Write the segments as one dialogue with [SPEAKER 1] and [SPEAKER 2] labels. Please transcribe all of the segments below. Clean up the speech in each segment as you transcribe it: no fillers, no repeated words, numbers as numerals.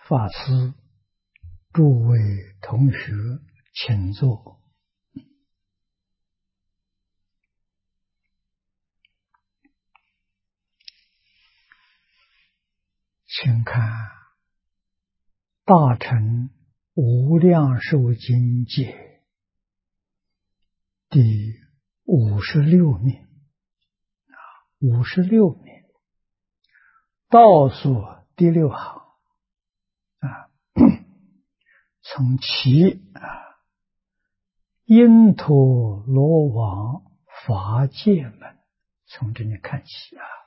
[SPEAKER 1] 法师、诸位同学，请坐。请看《大乘无量寿经解》第56面，56面倒数第6行从其因陀罗王法界门，从这里看起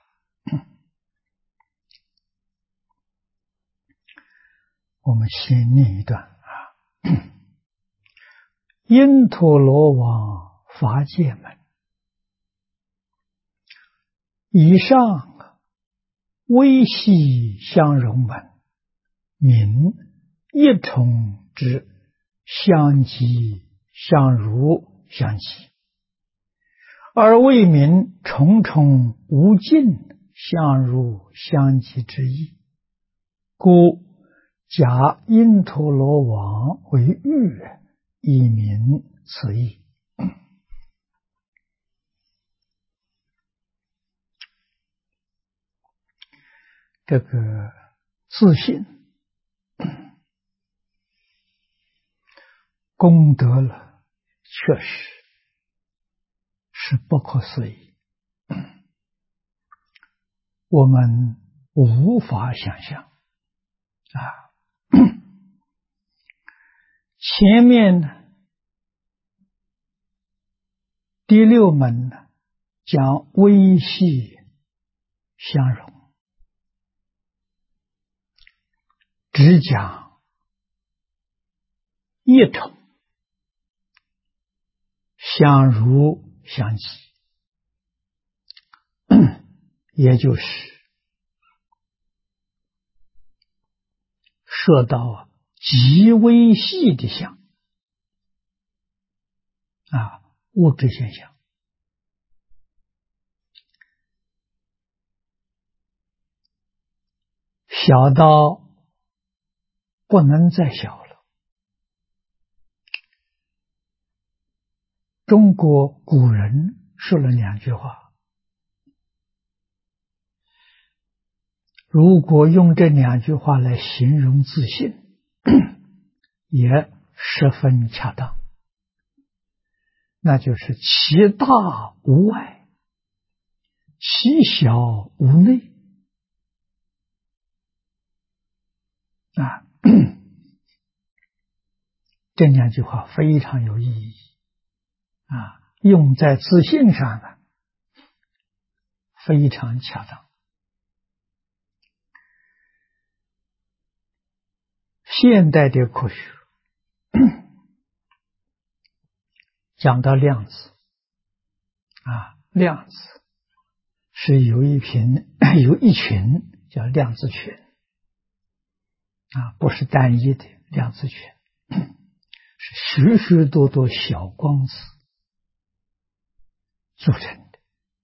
[SPEAKER 1] 我们先念一段因陀罗王法界门，以上微细相融门，名一重之相即相如相即，而为名重重无尽相如相即之意，故假因陀罗王为喻，以明此意。这个自信功德了，确实是不可思议，我们无法想象前面第6门讲微细相融，只讲一种相如相即，也就是说到极微细的相物质现象，小到不能再小了。中国古人说了2句话，如果用这2句话来形容自信，也十分恰当，那就是其大无外，其小无内这2句话非常有意义用在自信上非常恰当。现代的科学讲到量子量子是有一群叫量子群不是单一的量子群，是许许多多小光子组成的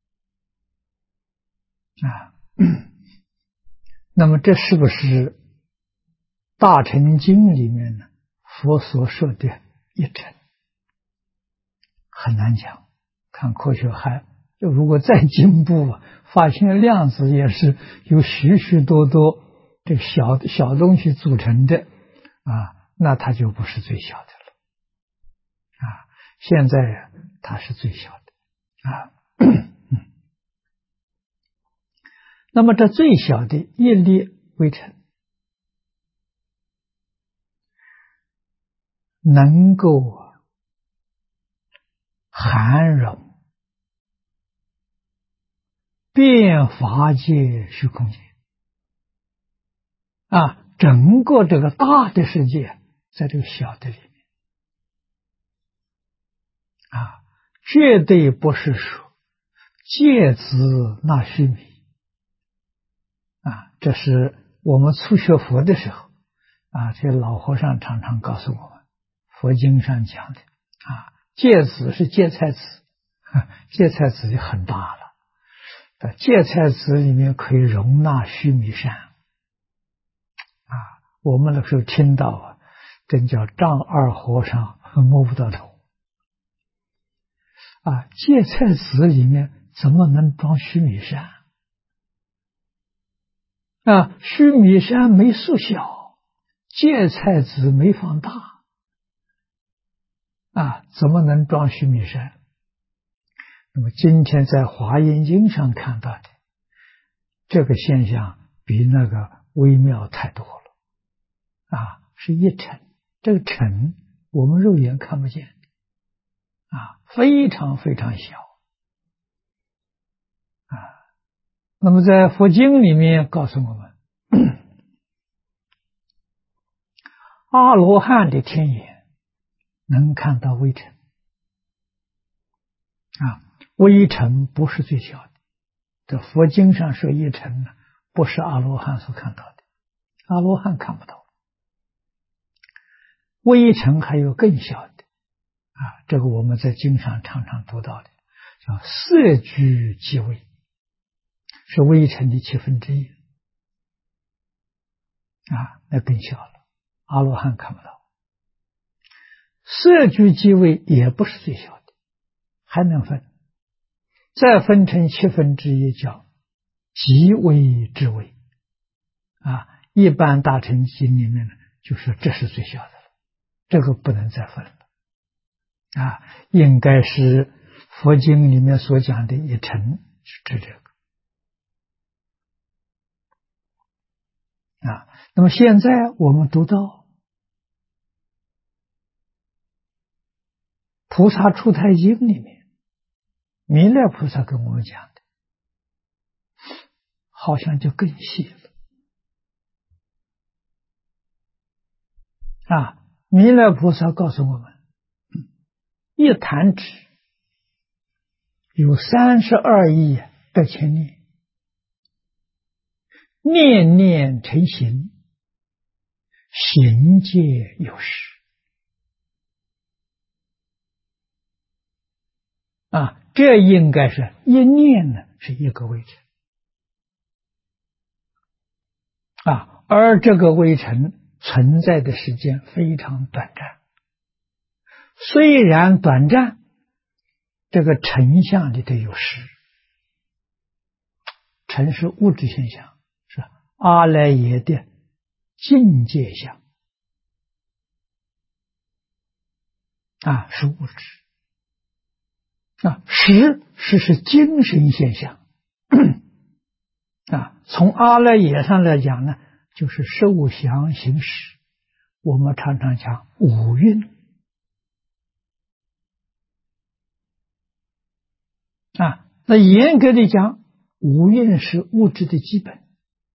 [SPEAKER 1] 那么这是不是大乘经里面呢佛所说的一乘？很难讲，看科学还如果再进步发现量子也是由许许多多这个小东西组成的那它就不是最小的了现在它是最小的那么这最小的一粒微尘能够含容遍法界虚空界整个这个大的世界在这个小的里面绝对不是说芥子纳须弥这是我们初学佛的时候这老和尚常常告诉我们，佛经上讲的芥子是芥菜籽，芥菜籽就很大了，芥菜籽里面可以容纳须弥山我们那时候听到啊，真叫丈二和尚摸不到头啊！芥菜籽里面怎么能装须弥山啊？须弥山没缩小，芥菜籽没放大啊，怎么能装须弥山？那么今天在华严经上看到的这个现象，比那个微妙太多了啊！是一尘，这个尘我们肉眼看不见啊，非常非常小啊。那么在佛经里面告诉我们，阿罗汉的天眼能看到微尘啊，微尘不是最小的。这佛经上说一尘呢，不是阿罗汉所看到的，阿罗汉看不到。微尘还有更小的啊，这个我们在经上常常读到的，叫色聚即微，是微尘的1/7啊，那更小了，阿罗汉看不到。色聚即微也不是最小的，还能分，再分成1/7叫极微之微啊。一般大乘经里面呢，就说这是最小的了，这个不能再分了啊，应该是佛经里面所讲的一尘是指这个啊。那么现在我们读到菩萨出胎经里面，弥勒菩萨跟我们讲的，好像就更细了啊。弥勒菩萨告诉我们，一弹指有32亿1千念，念念成形，形界有时啊，这应该是一念呢是一个微尘啊，而这个微尘存在的时间非常短暂，虽然短暂，这个尘相里头有实，尘是物质现象，是阿赖耶的境界相啊，是物质啊，实是精神现象啊。从阿赖耶上来讲呢，就是受想行识，我们常常讲五蕴啊。那严格的讲，五蕴是物质的基本，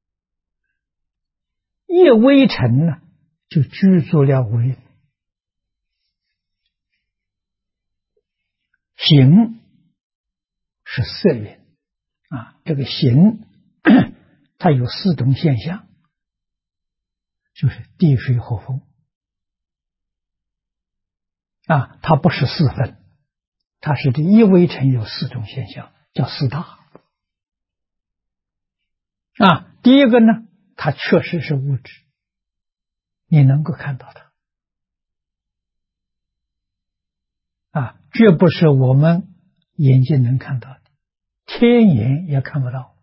[SPEAKER 1] 一微尘呢就居住了五蕴。形是色蕴啊，这个形它有4种现象，就是地水火风啊，它不是4分，它是这一微尘有4种现象，叫4大啊。第一个呢，它确实是物质，你能够看到它啊，这不是我们眼睛能看到的，天眼也看不到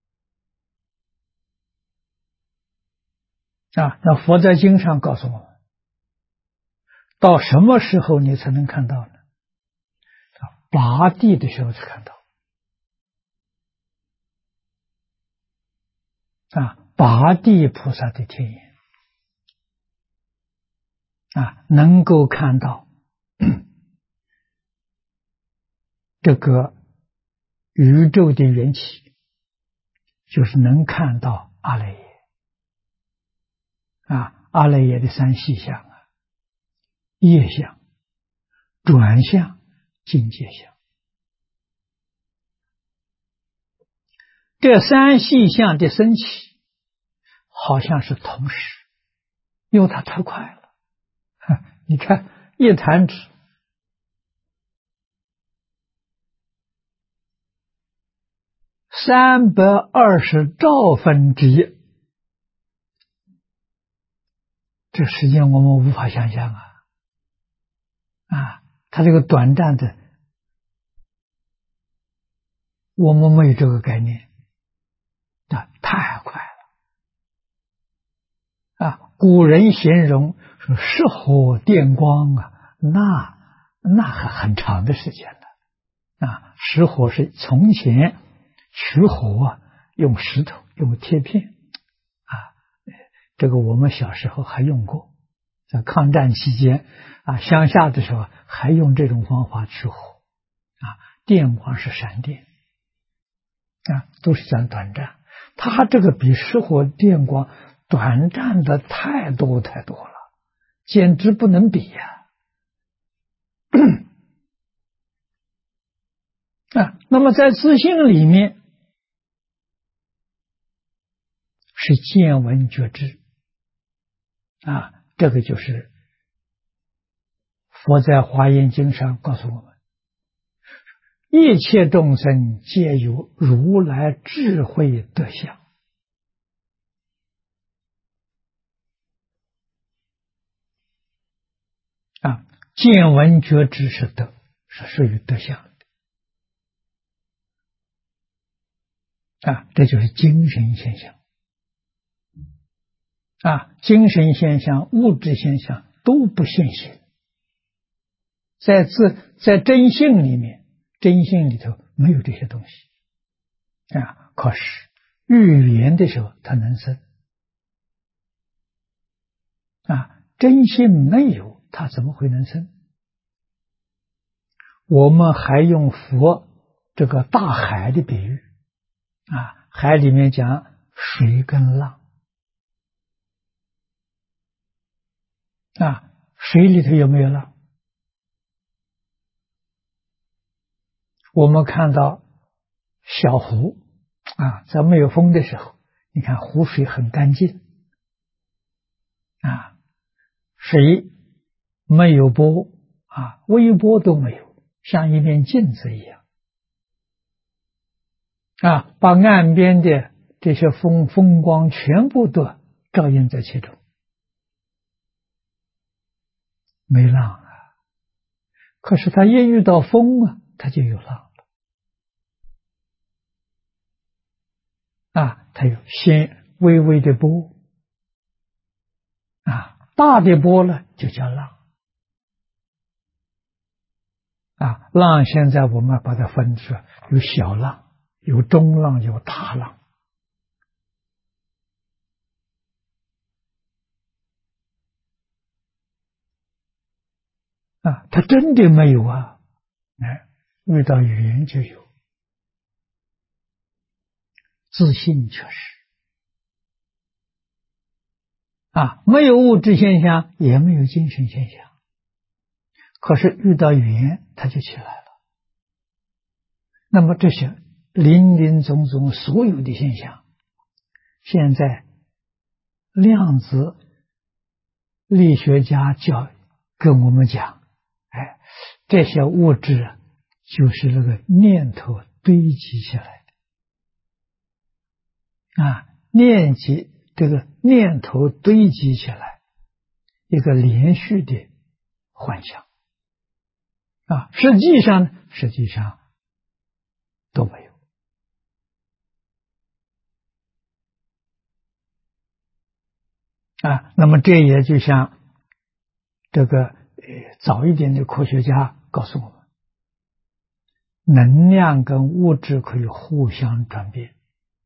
[SPEAKER 1] 啊。那佛在经上告诉我们，到什么时候你才能看到呢？拔地的时候才看到啊，拔地菩萨的天眼啊，能够看到这个宇宙的缘起，就是能看到阿赖耶啊，阿赖耶的3细相啊，业相、转相、境界相，这3细相的升起好像是同时，因为它太快了。你看一弹指320兆分之一这个时间我们无法想象它这个短暂的，我们没有这个概念太快了古人形容说石火电光那很长的时间了石火是从前取火用石头用铁片这个我们小时候还用过，在抗战期间乡下的时候还用这种方法取火电光是闪电都是讲短暂，它这个比石火电光短暂的太多太多了，简直不能比那么在自性里面是见闻觉知这个就是佛在华严经上告诉我们，一切众生皆有如来智慧德相见闻觉知是德，是属于德相这就是精神现象精神现象物质现象都不现行，在真性里面，真性里头没有这些东西可是遇缘的时候它能生真性没有，它怎么会能生？我们还用佛这个大海的比喻海里面讲水跟浪水里头有没有浪？我们看到小湖在没有风的时候，你看湖水很干净水没有波微波都没有，像一面镜子一样把岸边的这些风光全部都照映在其中，没浪可是它一遇到风它就有浪了它有先微微的波大的波呢就叫浪浪现在我们把它分出来，有小浪有中浪有大浪它真的没有遇到语言就有，自信确实没有物质现象，也没有精神现象，可是遇到语言它就起来了。那么这些林林总总所有的现象，现在量子力学家跟我们讲这些物质就是那个念头堆积起来的这个念头堆积起来一个连续的幻想实际上都没有那么这也就像这个早一点的科学家告诉我们，能量跟物质可以互相转变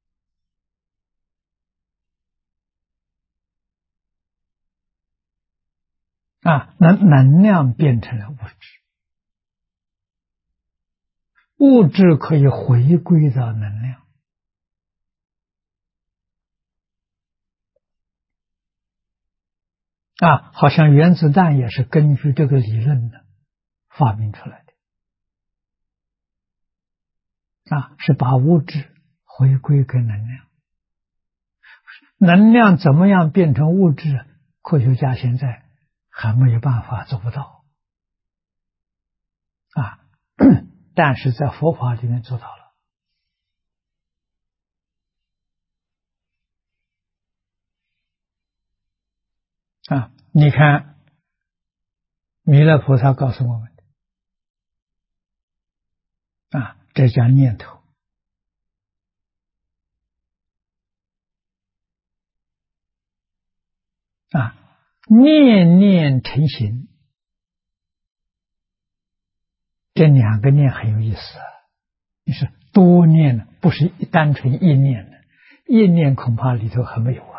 [SPEAKER 1] 能量变成了物质，物质可以回归到能量好像原子弹也是根据这个理论的发明出来的是把物质回归给能量，能量怎么样变成物质，科学家现在还没有办法做不到但是在佛法里面做到了你看，弥勒菩萨告诉我们的这叫念头念念成形，这两个念很有意思你是多念的，不是单纯一念的，一念恐怕里头还没有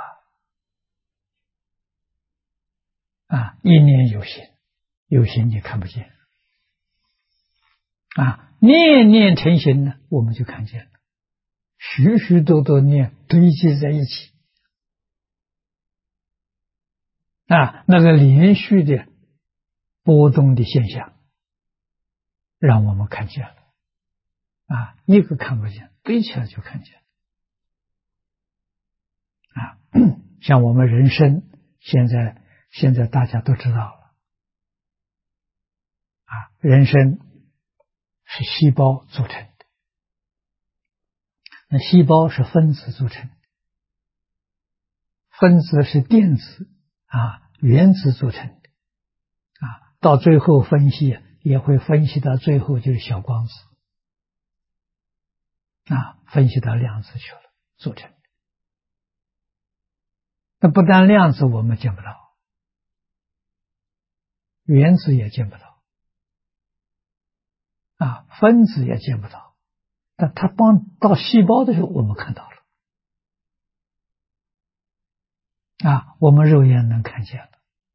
[SPEAKER 1] 一念有形，有形你看不见念念成形呢，我们就看见了，许许多多念堆积在一起那个连续的波动的现象，让我们看见了一个看不见，堆起来就看见像我们人生现在大家都知道了人生是细胞组成的，那细胞是分子组成的，分子是电子原子组成的到最后分析也会分析到最后就是小光子分析到量子去了组成的。那不但量子我们见不到，原子也见不到分子也见不到，但它到细胞的时候我们看到了我们肉眼能看见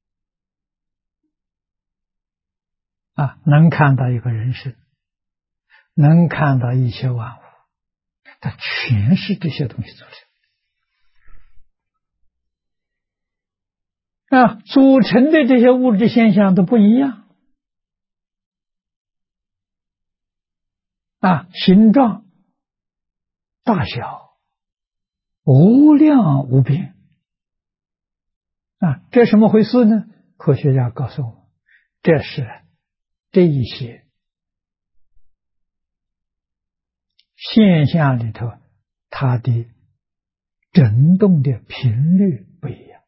[SPEAKER 1] 了能看到一个人生，能看到一切万物，它全是这些东西组成组成的这些物质现象都不一样形状大小无量无边这什么回事呢？科学家告诉我们，这是这一些现象里头它的振动的频率不一样。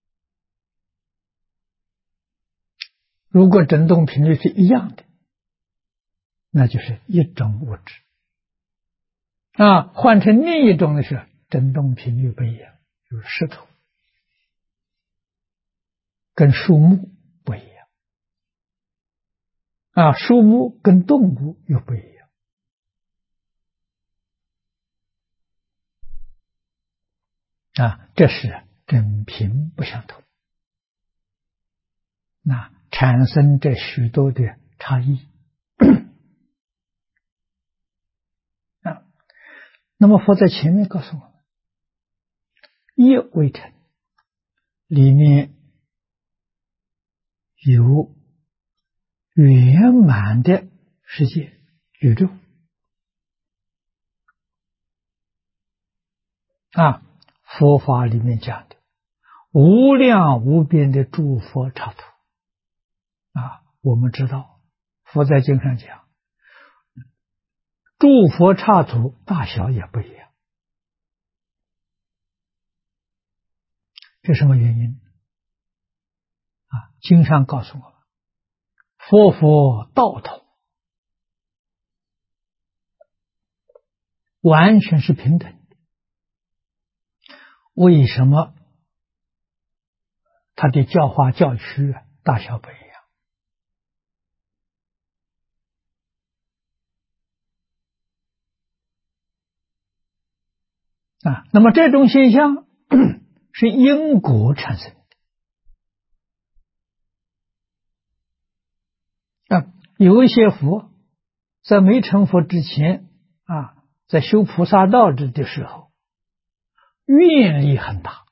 [SPEAKER 1] 如果振动频率是一样的，那就是一种物质换成另一种的是振动频率不一样，就是石头跟树木不一样树木跟动物又不一样这是振频不相同，产生这许多的差异那么佛在前面告诉我们，业未成，里面有圆满的世界宇宙佛法里面讲的无量无边的诸佛刹土我们知道佛在经上讲诸佛刹土大小也不一样，这什么原因经上告诉我们，佛道统完全是平等的，为什么他的教化教区大小不一样那么这种现象是因果产生的有一些佛在没成佛之前在修菩萨道的时候愿力很大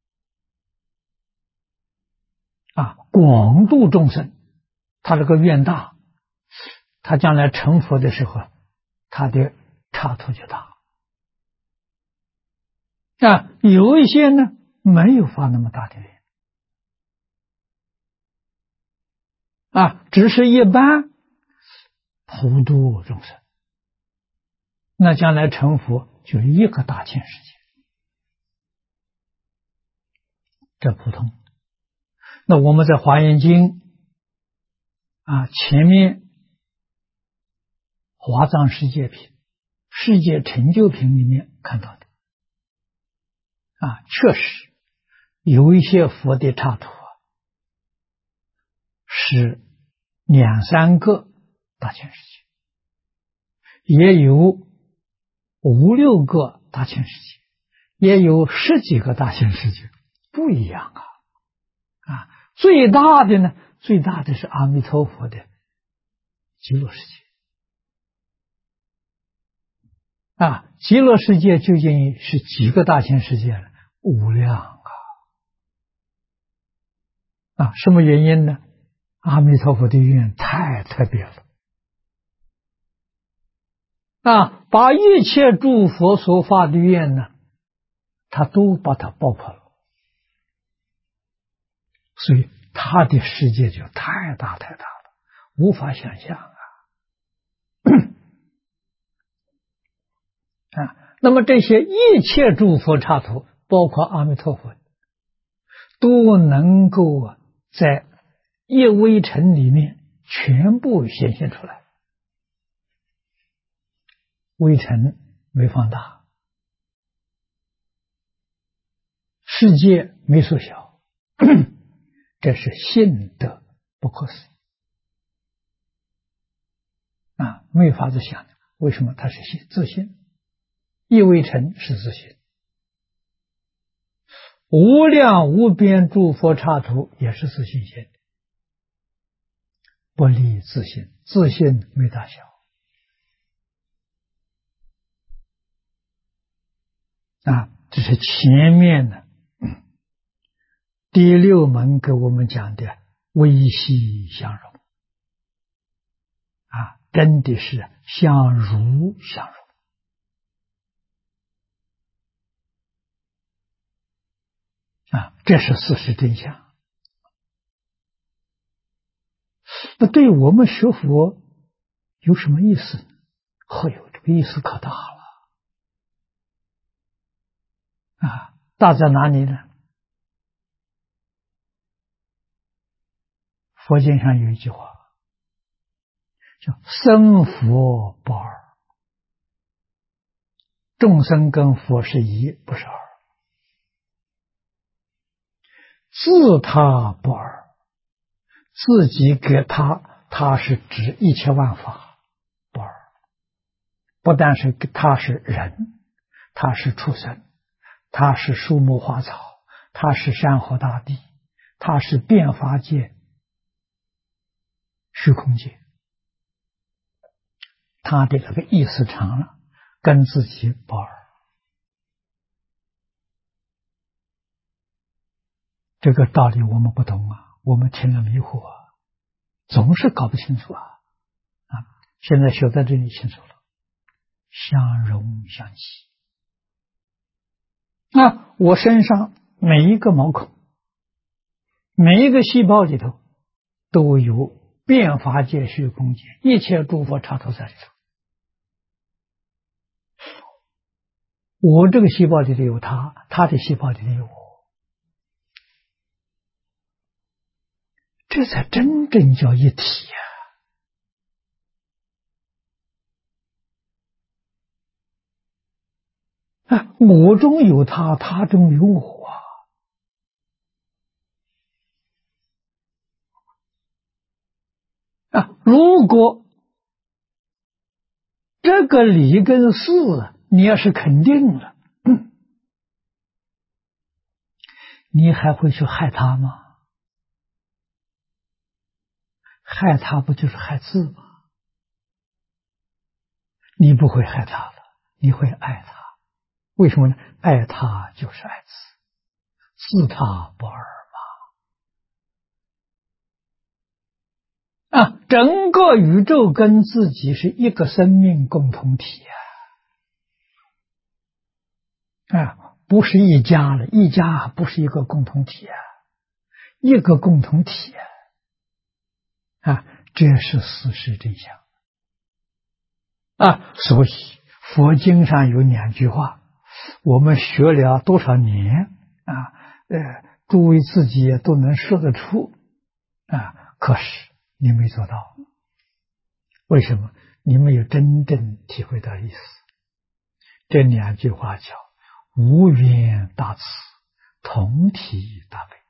[SPEAKER 1] 广度众生，他这个愿大，他将来成佛的时候他的刹土就大有一些呢没有发那么大的愿只是一般普度众生，那将来成佛就一个大千世界，这普通。 那我们在《华严经》前面华藏世界品、世界成就品里面看到的确实有一些佛的刹土是2、3个大千世界，也有5、6个大千世界，也有10几个大千世界，不一样最大的呢，最大的是阿弥陀佛的极乐世界极乐世界究竟是几个大千世界呢？无量什么原因呢？阿弥陀佛的愿太特别了把一切诸佛所发的愿呢，他都把它包括了，所以他的世界就太大太大了，无法想象那么这些一切诸佛刹土，包括阿弥陀佛，都能够在一微尘里面全部显现出来。微尘没放大，世界没缩小，这是性德不可思议没法子想的。为什么它是自性？一微尘是自性，无量无边诸佛刹土也是自性现的，不离自性，自性没大小这是前面的第6门给我们讲的微细相融真的是相如相融这是事实真相。那对我们学佛有什么意思呢？有这个意思可大了大在哪里呢？佛经上有一句话叫生佛不二，众生跟佛是一，不是二；自他不二，自己给他，他是指一切万法不二，不但是他是人，他是畜生，他是树木花草，他是山河大地，他是变法界、虚空界，他的这个意思长了，跟自己不二。这个道理我们不懂我们听了迷惑总是搞不清楚现在学在这里清楚了，相融相契我身上每一个毛孔，每一个细胞里头都有变法界、虚空界，一切诸佛刹土在里头。我这个细胞里头有他，他的细胞里头有我，这才真正叫一体我中有他，他中有我如果这个理跟事你要是肯定了，你还会去害他吗？害他不就是害自吗？你不会害他了，你会爱他。为什么呢？爱他就是爱自，自他不二嘛。整个宇宙跟自己是一个生命共同体不是一家了，一家不是一个共同体一个共同体这是事实真相所以佛经上有2句话，我们学了多少年诸位自己也都能说得出可是你没做到，为什么？你没有真正体会到意思。这两句话叫无缘大慈，同体大悲。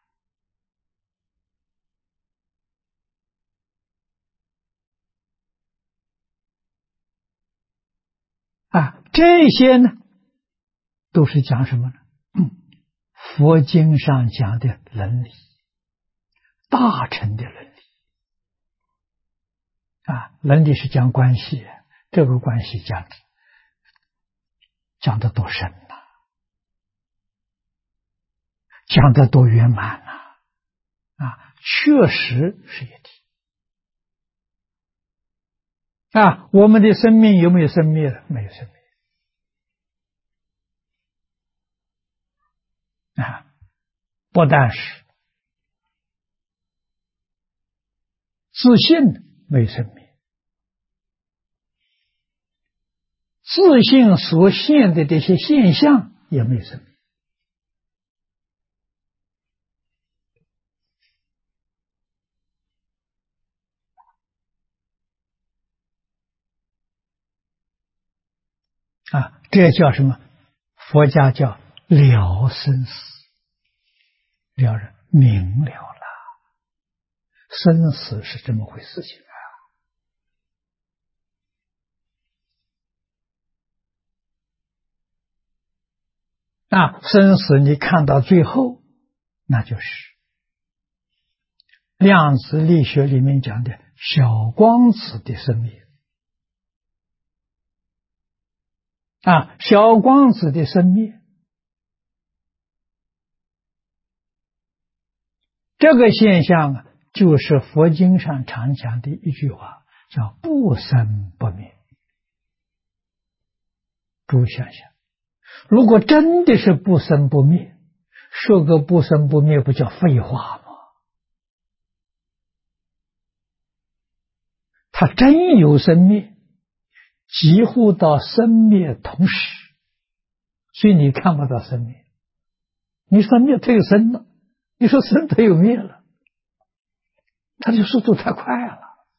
[SPEAKER 1] 这些呢，都是讲什么呢？佛经上讲的伦理，大乘的伦理。伦理是讲关系，这个关系讲得多深讲得多圆满确实是一体。我们的生命有没有生灭？没有生灭。不但是自信没有生灭，自信所现的这些现象也没有生灭。这叫什么？佛家叫了生死，了人明了了，生死是这么回事情生死你看到最后，那就是量子力学里面讲的小光子的生灭小光子的生灭，这个现象就是佛经上常讲的一句话，叫不生不灭。诸位想想，如果真的是不生不灭，说个不生不灭不叫废话吗？它真有生灭，几乎到生灭同时，所以你看不到生灭。你说灭它又生了，你说生它又灭了，它的速度太快了。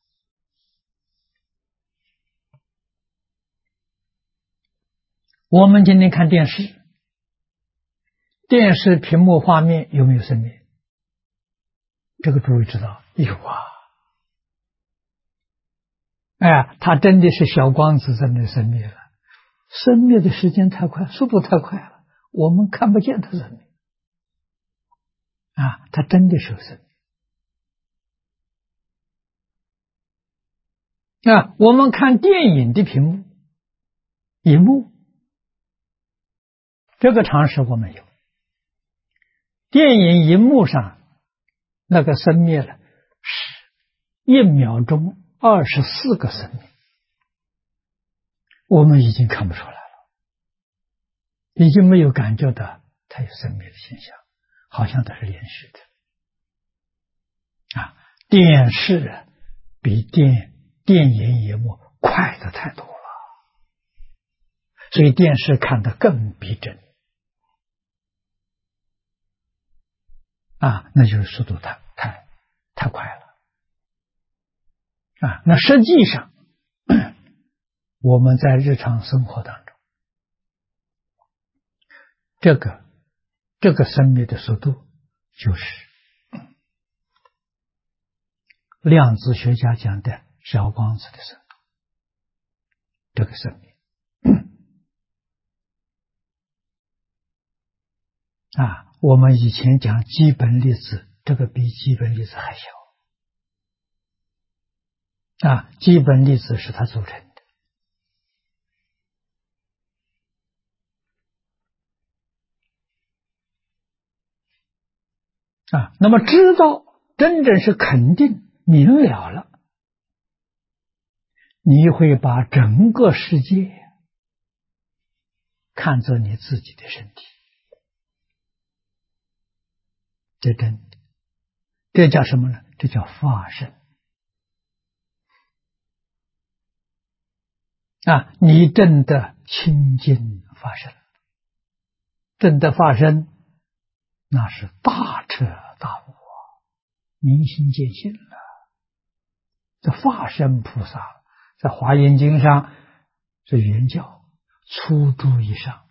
[SPEAKER 1] 我们今天看电视，电视屏幕画面有没有生灭？这个诸位知道有它真的是小光子在那生灭了，生灭的时间太快，速度太快了，我们看不见它生灭它真的是有生灭我们看电影的屏幕荧幕，这个常识我们有。电影荧幕上那个生灭了是1秒钟24个生灭，我们已经看不出来了，已经没有感觉到它有生灭的现象，好像它是连续的电视比电影荧幕快的太多了，所以电视看得更逼真那就是速度太快了那实际上我们在日常生活当中，这个生灭的速度就是量子学家讲的小光子的速度，这个生灭我们以前讲基本粒子，这个比基本粒子还小基本粒子是它组成的那么知道真正是肯定明了了，你会把整个世界看作你自己的身体，这真的，这叫什么呢？这叫发生你真的清净发生，真的发生， 那是大彻大悟啊，明心见性了。这法身菩萨在《华严经》上是原教初住以上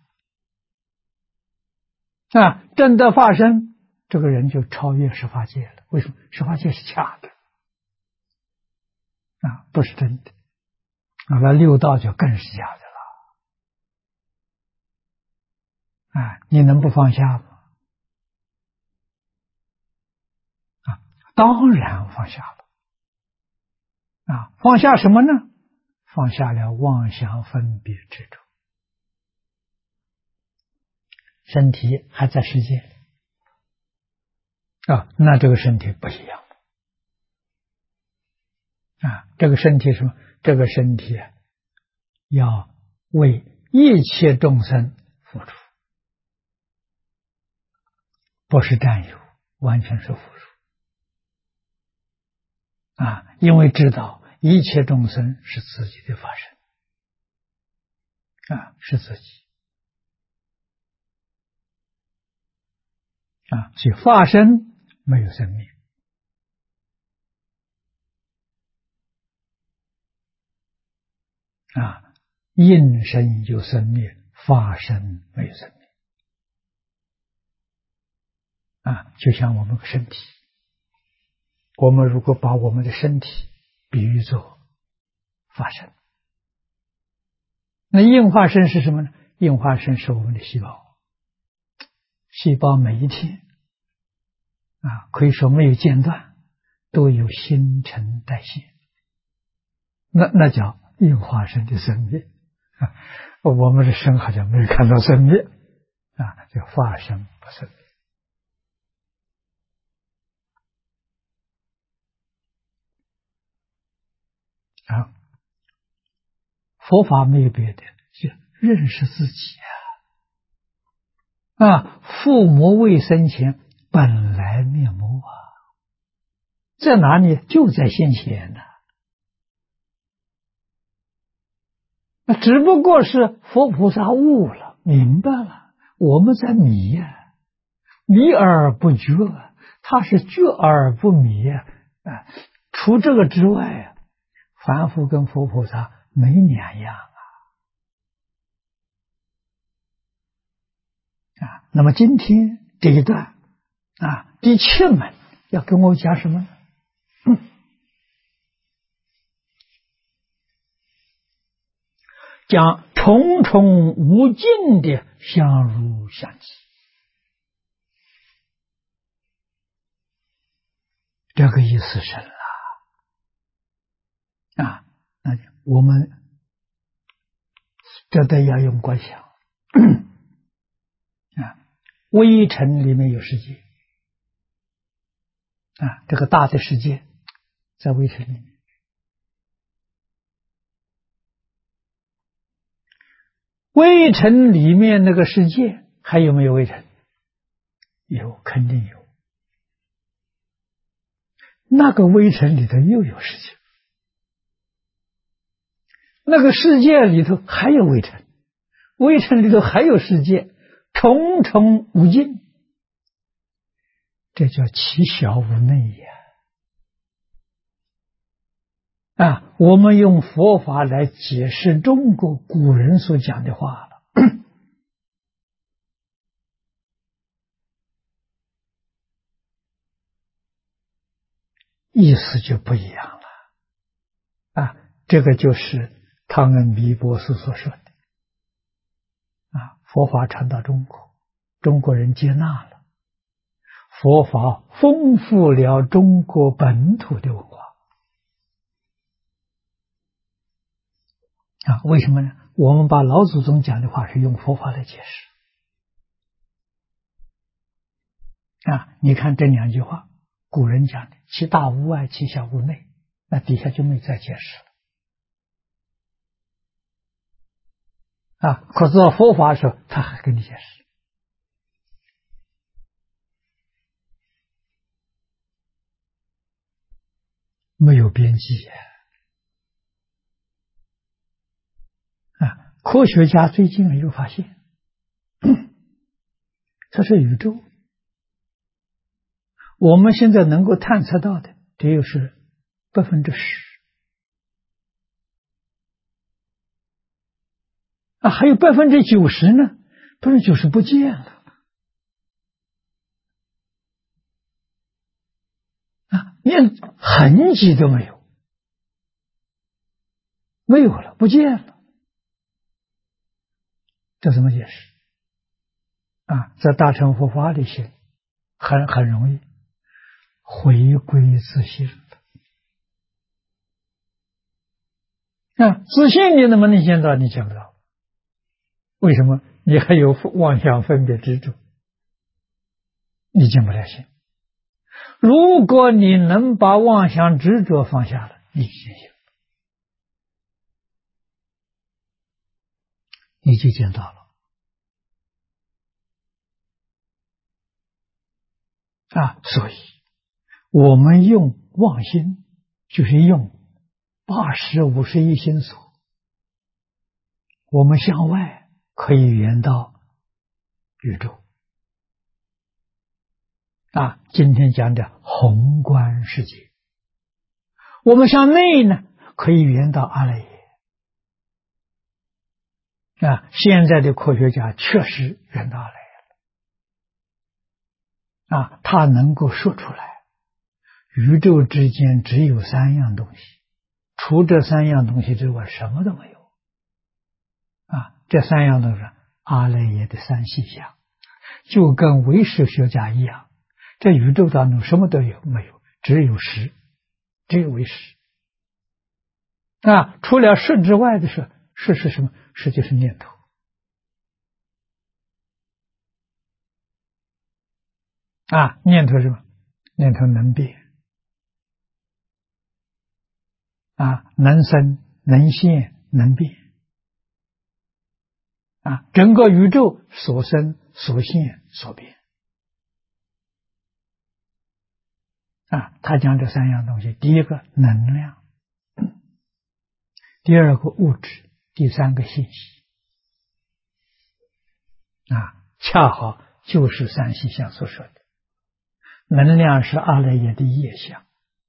[SPEAKER 1] 啊，证得法身，这个人就超越十法界了。为什么？十法界是假的啊，不是真的啊，那六道就更是假的了啊！你能不放下吗？啊，当然放下了啊！放下什么呢？放下了妄想分别执着。身体还在世界啊，那这个身体不一样啊！这个身体是什么？这个身体要为一切众生付出，不是占有，完全是付出啊！因为知道一切众生是自己的法身啊，是自己啊，所以法身没有生命啊，应身有生灭，法身没有生命啊。就像我们的身体，我们如果把我们的身体比喻作法身，那应化身是什么呢？应化身是我们的细胞，细胞每一天啊，可以说没有间断，都有新陈代谢，那叫应化身的生命啊。我们的身好像没有看到生命啊，叫法身不生命啊。佛法没有别的，就认识自己啊！父母未生前本来面目啊，在哪里？就在现前呢。只不过是佛菩萨悟了，明白了，我们在迷呀，迷而不觉，他是觉而不迷啊。除这个之外啊，凡夫跟佛菩萨没两样啊。那么今天这一段啊，第七门要跟我讲什么呢？讲重重无尽的相如相济，这个意思深了啊。那我们这得要用观想啊。微尘里面有世界啊，这个大的世界在微尘里面。微尘里面那个世界还有没有微尘？有，肯定有。那个微尘里头又有世界，那个世界里头还有微尘，微尘里头还有世界，重重无尽，这叫其小无内呀！啊，我们用佛法来解释中国古人所讲的话了，意思就不一样了啊！这个就是汤恩比博士所说的啊，佛法传到中国，中国人接纳了，佛法丰富了中国本土的文化啊！为什么呢？我们把老祖宗讲的话是用佛法来解释啊！你看这两句话，古人讲的其大无外，其小无内，那底下就没再解释了啊！可是佛法的时候，他还跟你解释，没有边际啊！科学家最近又发现，这是宇宙我们现在能够探测到的只有是10%啊，还有90%呢，90%不见了啊，连痕迹都没有，没有了，不见了，这怎么解释啊？在大乘佛法里写很容易回归自信啊，自信你能不能见到？你见不到，为什么？你还有妄想分别执着，你见不了性。如果你能把妄想执着放下了，你见性，你就见到了啊！所以我们用妄心，就是用80、51心所，我们向外可以圆到宇宙啊。今天讲的宏观世界，我们向内呢，可以圆到阿赖耶啊。现在的科学家确实圆到阿赖耶啊，他能够说出来，宇宙之间只有3样东西，除这3样东西之外，什么都没有啊。这3样都是阿赖耶的3细相，就跟唯识学家一样，这宇宙当中什么都有没有？只有识，只有唯识啊。除了识之外的是什么？识就是念头啊。念头是什么？念头能变啊，能生能现能变啊，整个宇宙所生所现所变啊。他讲这3样东西，第一个能量，第二个物质，第3个信息啊，恰好就是3细相所说的。能量是阿赖耶的业相，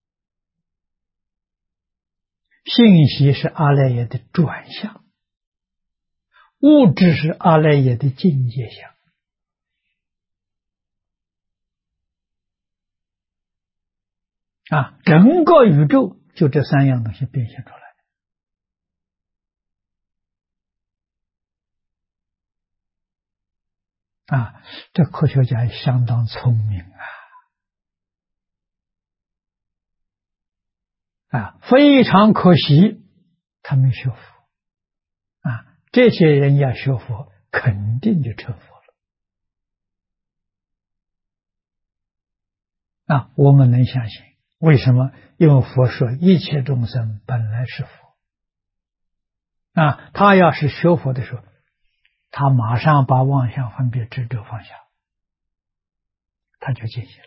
[SPEAKER 1] 信息是阿赖耶的转向，物质是阿赖耶的境界相啊。整个宇宙就这3样东西变现出来啊。这科学家相当聪明啊，非常可惜他没学佛啊。这些人要学佛，肯定就成佛了啊。我们能相信，为什么？因为佛说一切众生本来是佛啊。他要是学佛的时候，他马上把妄想分别执着放下，他就进行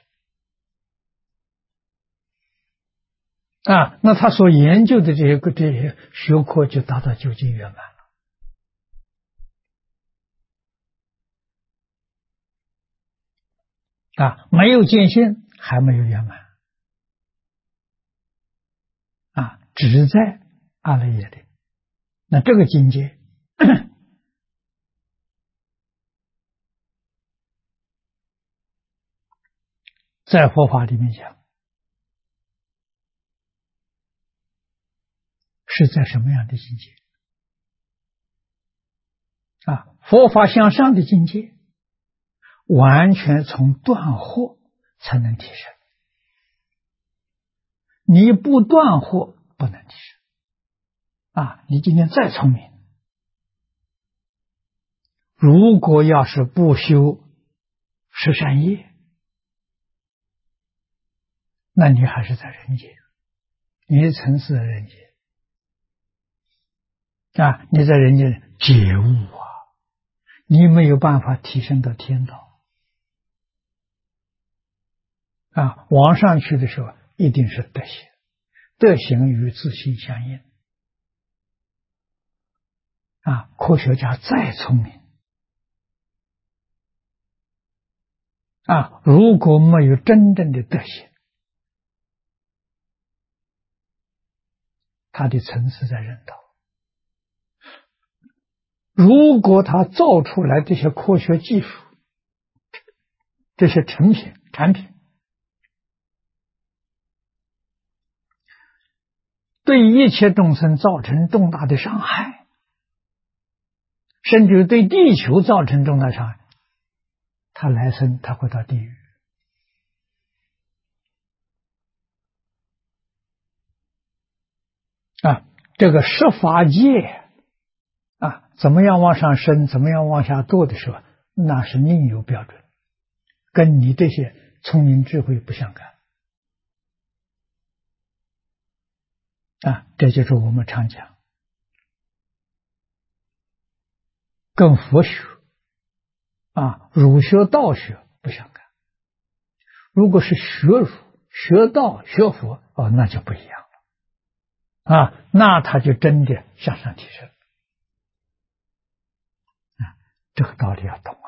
[SPEAKER 1] 了啊。那他所研究的这些学科就达到究竟圆满了啊。没有见性，还没有圆满啊，只在阿赖耶的那这个境界在佛法里面讲是在什么样的境界啊？佛法向上的境界，完全从断惑才能提升，你不断惑不能提升啊。你今天再聪明，如果要是不修十善业，那你还是在人间，你的层次在人间啊，你在人间觉悟啊，你没有办法提升到天道啊。往上去的时候，一定是德行，德行与自信相应啊。科学家再聪明如果没有真正的德行，他的层次在人道。如果他造出来这些科学技术，这些产品，对一切众生造成重大的伤害，甚至对地球造成重大伤害，他来生他会到地狱。这个十法界怎么样往上升，怎么样往下堕的时候，那是另有标准，跟你这些聪明智慧不相干。这就是我们常讲，跟佛学儒学道学不相干。如果是学儒、学道、学佛那就不一样了那他就真的向上提升这个道理要懂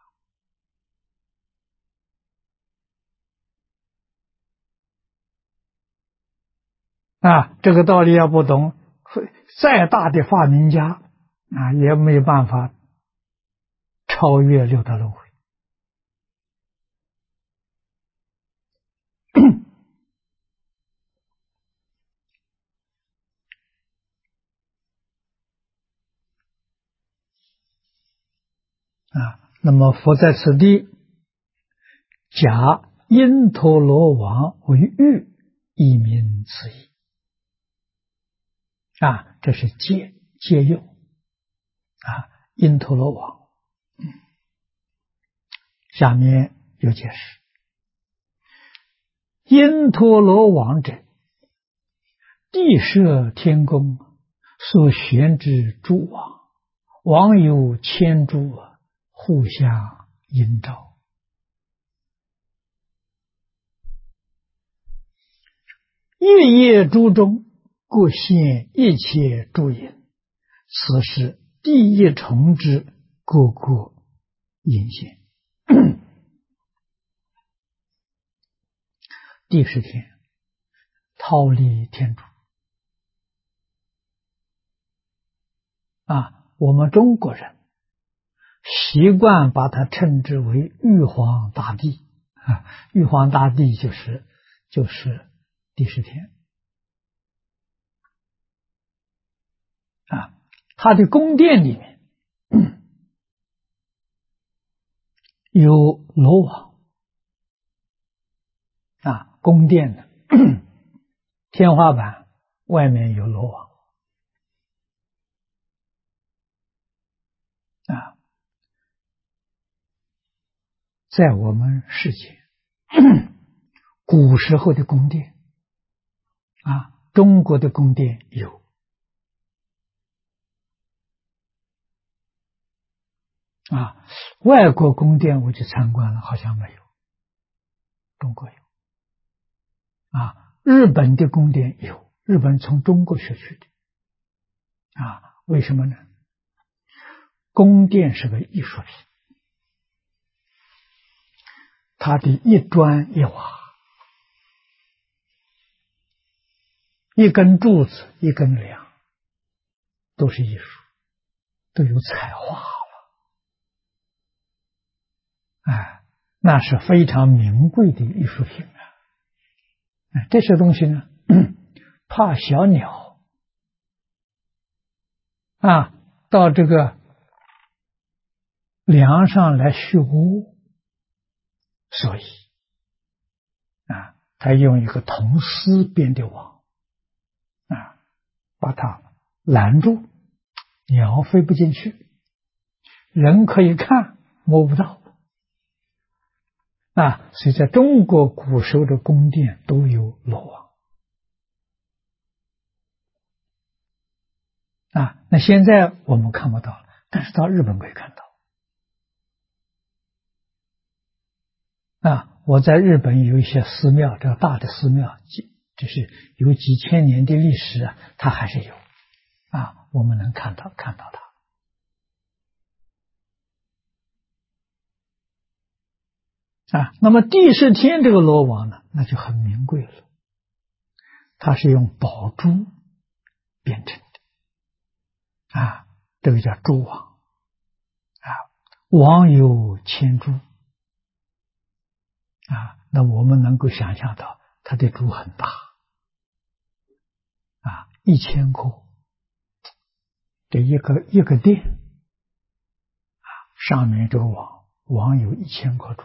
[SPEAKER 1] 这个道理要不懂，再大的发明家也没有办法超越六道轮回。那么佛在此地假因陀罗王为喻，以名此意这是借用因陀罗王。下面有解释，因陀罗王者，地设天宫，所悬之诸王，王有千诸，互相映照。夜夜诸中，各现一切诸影，此是第一重之各个影现。第10天，忉利天主我们中国人习惯把它称之为玉皇大帝玉皇大帝就是第10天他的宫殿里面有罗网宫殿的天花板外面有罗网在我们世界古时候的宫殿中国的宫殿有外国宫殿我去参观了，好像没有，中国有日本的宫殿有，日本从中国学去的为什么呢？宫殿是个艺术品，它的一砖一瓦，一根柱子一根梁都是艺术，都有彩画了那是非常名贵的艺术品这些东西呢怕小鸟到这个梁上来续窝，所以他用一个铜丝编的网把它拦住，鸟飞不进去，人可以看摸不到所以在中国古时候的宫殿都有罗网那现在我们看不到了，但是到日本可以看到我在日本有一些寺庙，这个大的寺庙就是有几千年的历史它还是有我们能看到它那么第十天这个罗网呢，那就很名贵了，它是用宝珠编成的，这个叫珠网，网有千珠，那我们能够想象到它的珠很大，1000颗，这一个殿上面这个网有1000颗珠，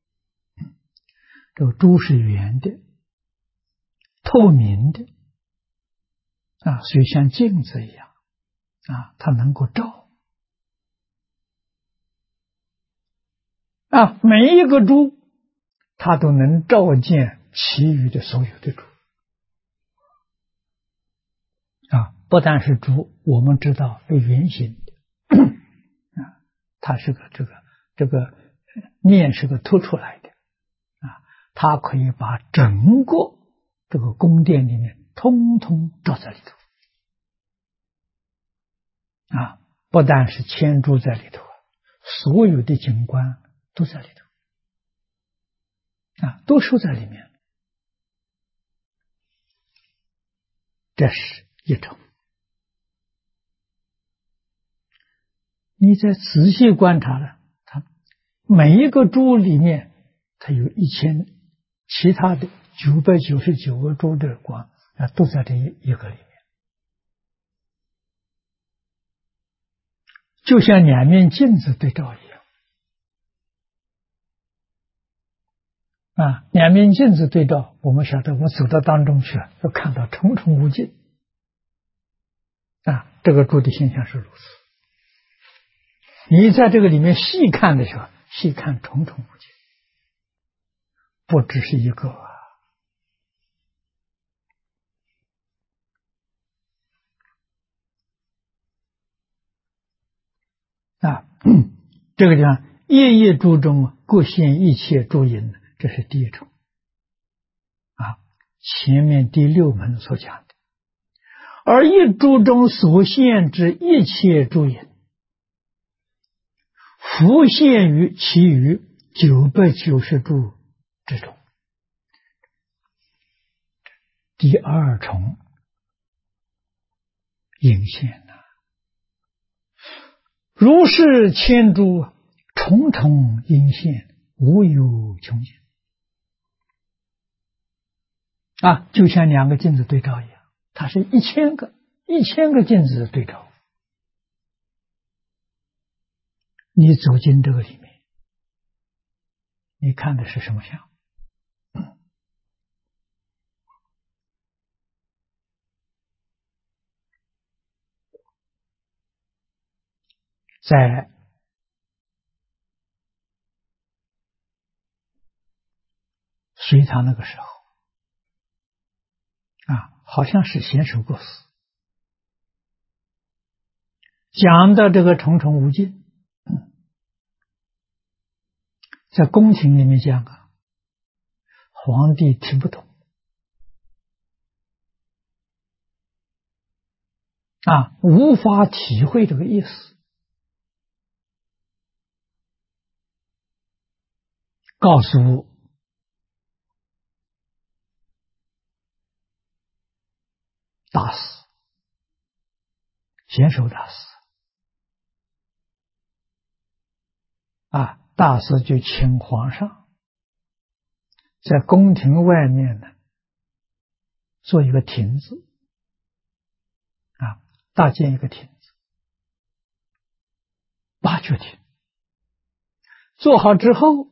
[SPEAKER 1] 这个珠是圆的，透明的，所以像镜子一样，它能够照，每一个珠它都能照见其余的所有的珠，不但是珠，我们知道是圆形的，它是个这个面是个凸出来的，它可以把整个这个宫殿里面通通照在里头，不但是千珠在里头，所有的景观都在里头，都收在里面，这是一种。你再仔细观察了，它每一个珠里面，它有1000，其他的999个珠的光都在这一个里面，就像两面镜子对照一样。两面镜子对照，我们晓得，我走到当中去，要看到重重无尽。这个珠的现象是如此。你在这个里面细看的时候，细看重重无尽，不只是一个这个地方夜夜珠中各现一切诸因，这是第一种前面第6门所讲的。而一珠中所现之一切诸因，浮现于其余990诸之中。第2重因现如是千诸重重因现，无有穷尽。就像两个镜子对照一样，它是1000个镜子的对照。你走进这个里面，你看的是什么相？在隋唐那个时候好像是贤首过世，讲的这个重重无尽，在宫廷里面讲皇帝听不懂无法体会这个意思。告诉大师，贤首大师大师就请皇上在宫廷外面呢做一个亭子搭建一个亭子，八绝亭。做好之后，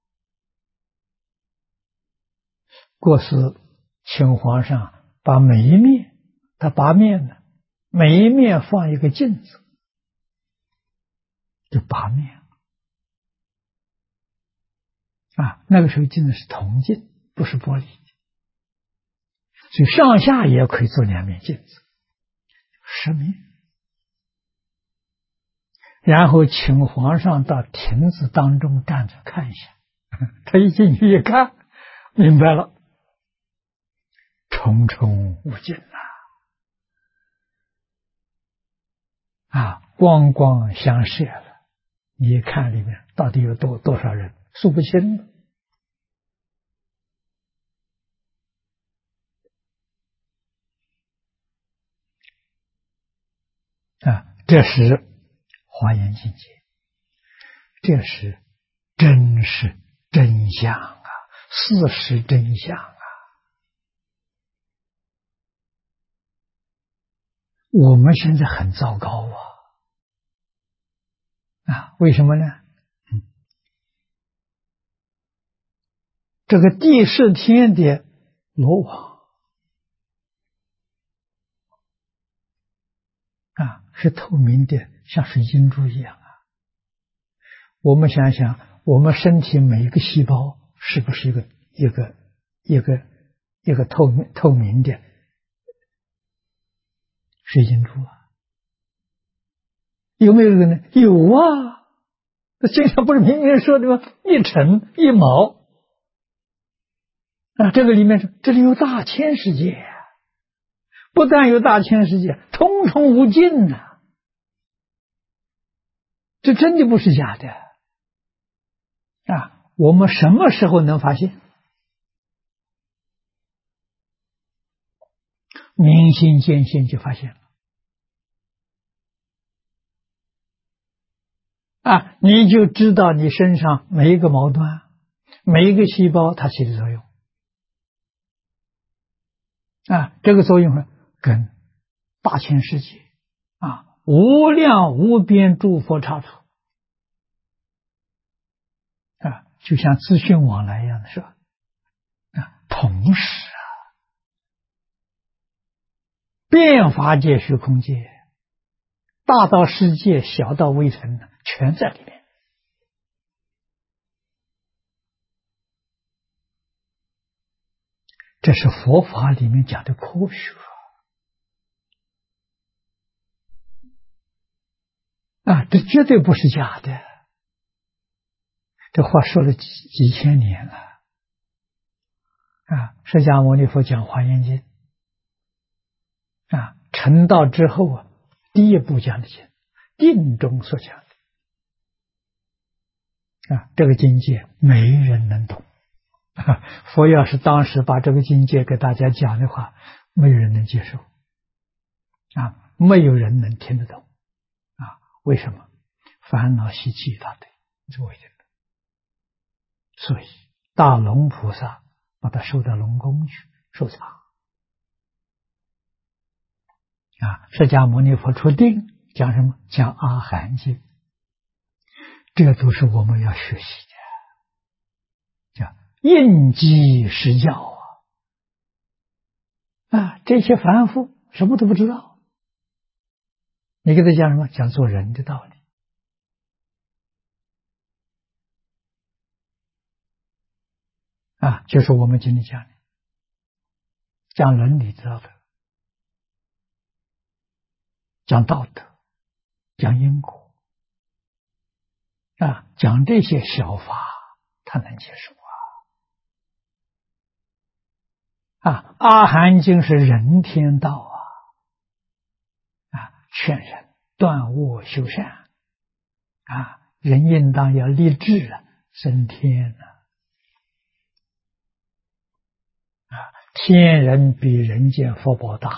[SPEAKER 1] 过世请皇上把每一面，他八面呢，每一面放一个镜子，就八面那个时候镜子是铜镜，不是玻璃，所以上下也可以做2面镜子，10面。然后请皇上到亭子当中站着看一下，他一进去一看，明白了，重重无尽光光相射了。你一看里面到底有多少人，数不清了这是华严境界，这是真实真相啊，事实真相啊。我们现在很糟糕为什么呢？这个地是天的罗网是透明的，像水晶珠一样我们想想，我们身体每一个细胞是不是一个透明的水晶珠有没有这个呢？有啊，经常不是明明说的吗？一尘一毛这个里面这里有大千世界不但有大千世界，通通无尽这真的不是假的我们什么时候能发现？明心见性就发现了你就知道你身上每一个毛端每一个细胞它起的作用这个作用跟大千世界无量无边诸佛刹土就像资讯往来一样的是吧？同时变法界虚空界大到世界小到微尘全在里面这是佛法里面讲的科学这绝对不是假的这话说了几千年了释迦牟尼佛讲华严经成道之后第一部讲的经定中所讲的这个境界没人能懂佛要是当时把这个境界给大家讲的话没有人能接受没有人能听得懂为什么？烦恼习气一大堆是为的所以大龙菩萨把它收到龙宫去收藏释迦牟尼佛出定讲什么？讲阿含经这都是我们要学习的叫应机施教这些凡夫什么都不知道你给他讲什么？讲做人的道理就是我们今天讲的讲伦理道德讲道德讲因果讲这些小法他能接受阿含经是人天道劝人断恶修善人应当要立志升天天人比人间福报大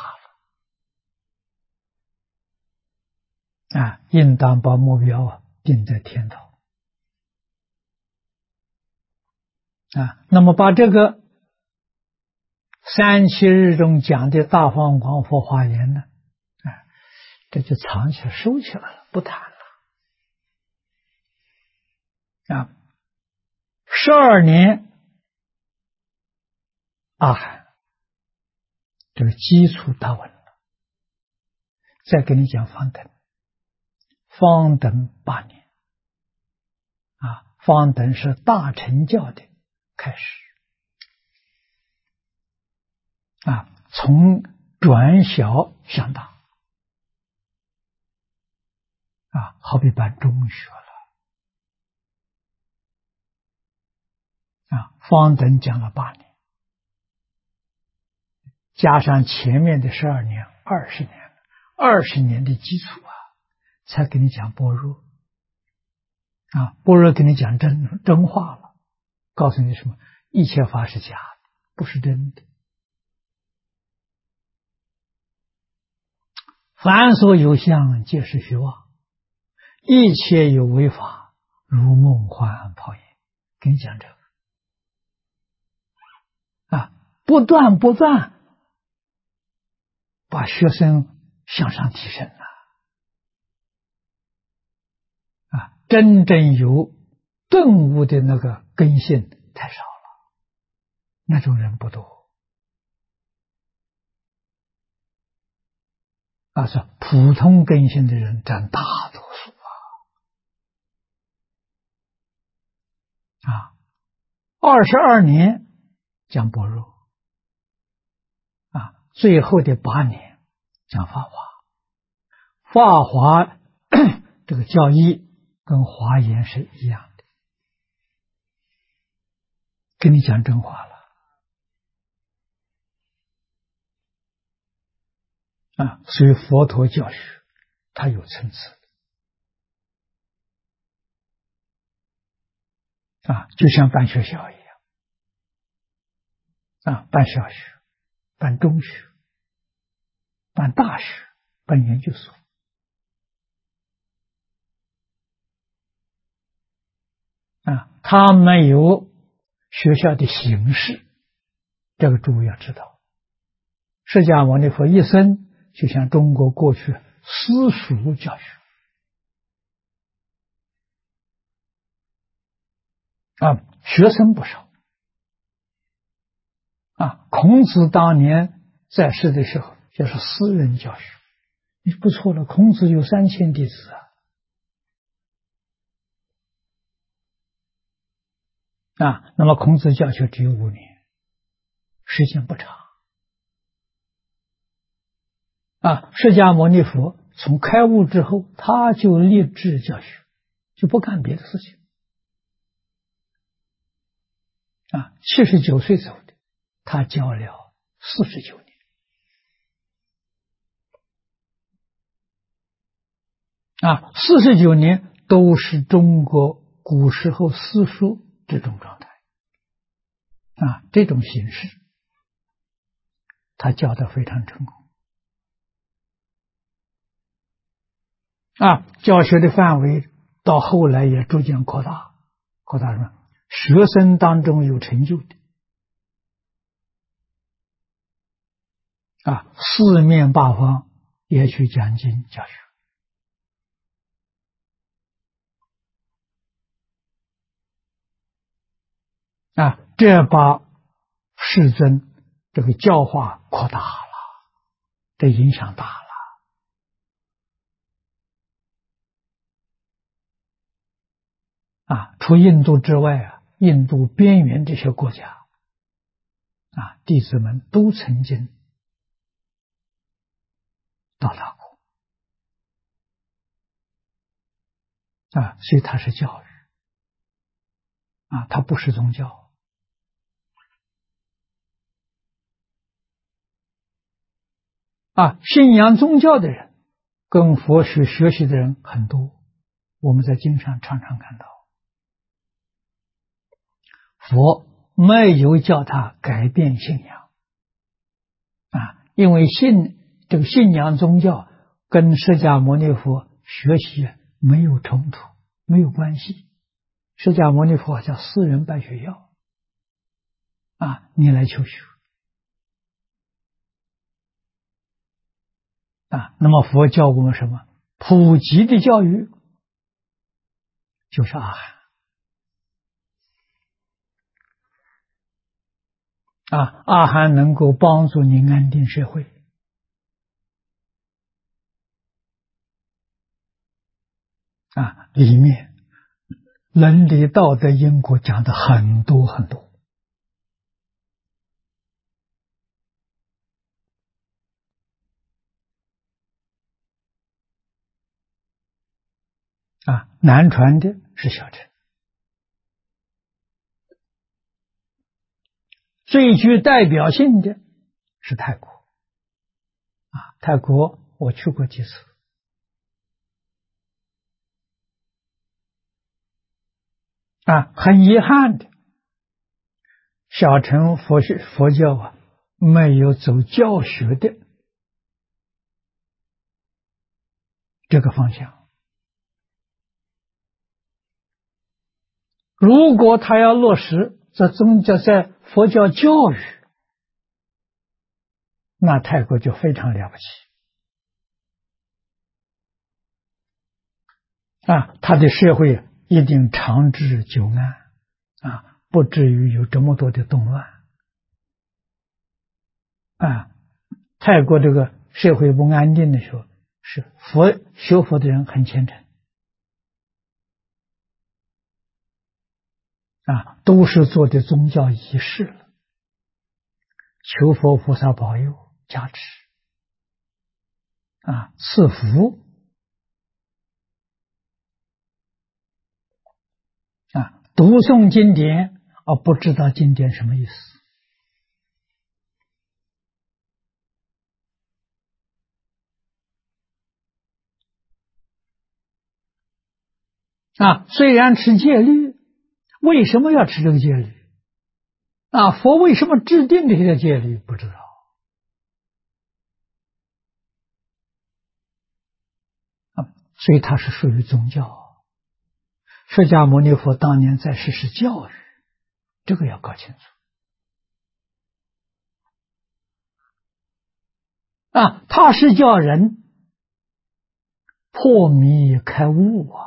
[SPEAKER 1] 了应当把目标定在天道那么把这个37日中讲的大放光佛华严呢这就藏起来收起来了不谈了12年阿含这个基础打稳了再给你讲方等方等8年方等是大乘教的开始从转小向大好比办中学了方等讲了8年加上前面的12年20年20年的基础才给你讲般若般若给你讲真话了告诉你什么一切法是假的不是真的凡所有相，皆是虚妄。一切有为法，如梦幻泡影。给你讲这个不断把学生向上提升真正有顿悟的那个根性太少了，那种人不多是普通根性的人占大多数22年讲般若最后的8年讲法华，法华这个教义跟华严是一样的，跟你讲真话了所以佛陀教学它有层次就像办学校一样办小学、办中学、办大学、办研究所它没有学校的形式，这个诸位要知道。释迦牟尼佛一生就像中国过去私塾教学学生不少孔子当年在世的时候就是私人教学，你不错了，孔子有3000弟子那么孔子教学只有5年，时间不长释迦牟尼佛从开悟之后，他就立志教学，就不干别的事情79岁走的，他教了49年49年都是中国古时候私塾这种状态这种形式他教得非常成功教学的范围到后来也逐渐扩大什么？学生当中有成就的四面八方也去讲经教学这把世尊这个教化扩大了，这影响大了除印度之外印度边缘这些国家弟子们都曾经到达过所以它是教育它不是宗教信仰宗教的人跟佛学学习的人很多，我们在经上常常看到佛没有叫他改变信仰因为这个信仰宗教跟释迦牟尼佛学习没有冲突，没有关系。释迦牟尼佛叫私人办学校你来求学那么佛教我们什么？普及的教育就是阿含阿含能够帮助你安定社会里面伦理道德因果讲的很多很多南传的是小乘，最具代表性的是泰国泰国我去过几次很遗憾的小乘佛教没有走教学的这个方向。如果他要落实在宗教、在佛教教育，那泰国就非常了不起啊！他的社会一定长治久安啊，不至于有这么多的动乱啊。泰国这个社会不安定的时候，是学佛的人很虔诚啊，都是做的宗教仪式了，求佛菩萨保佑加持啊，赐福啊，读诵经典而不知道经典什么意思啊。虽然持戒律，为什么要持这个戒律啊？佛为什么制定这些戒律？不知道啊，所以它是属于宗教。释迦牟尼佛当年在世是教育，这个要搞清楚啊。他是叫人破迷开悟啊，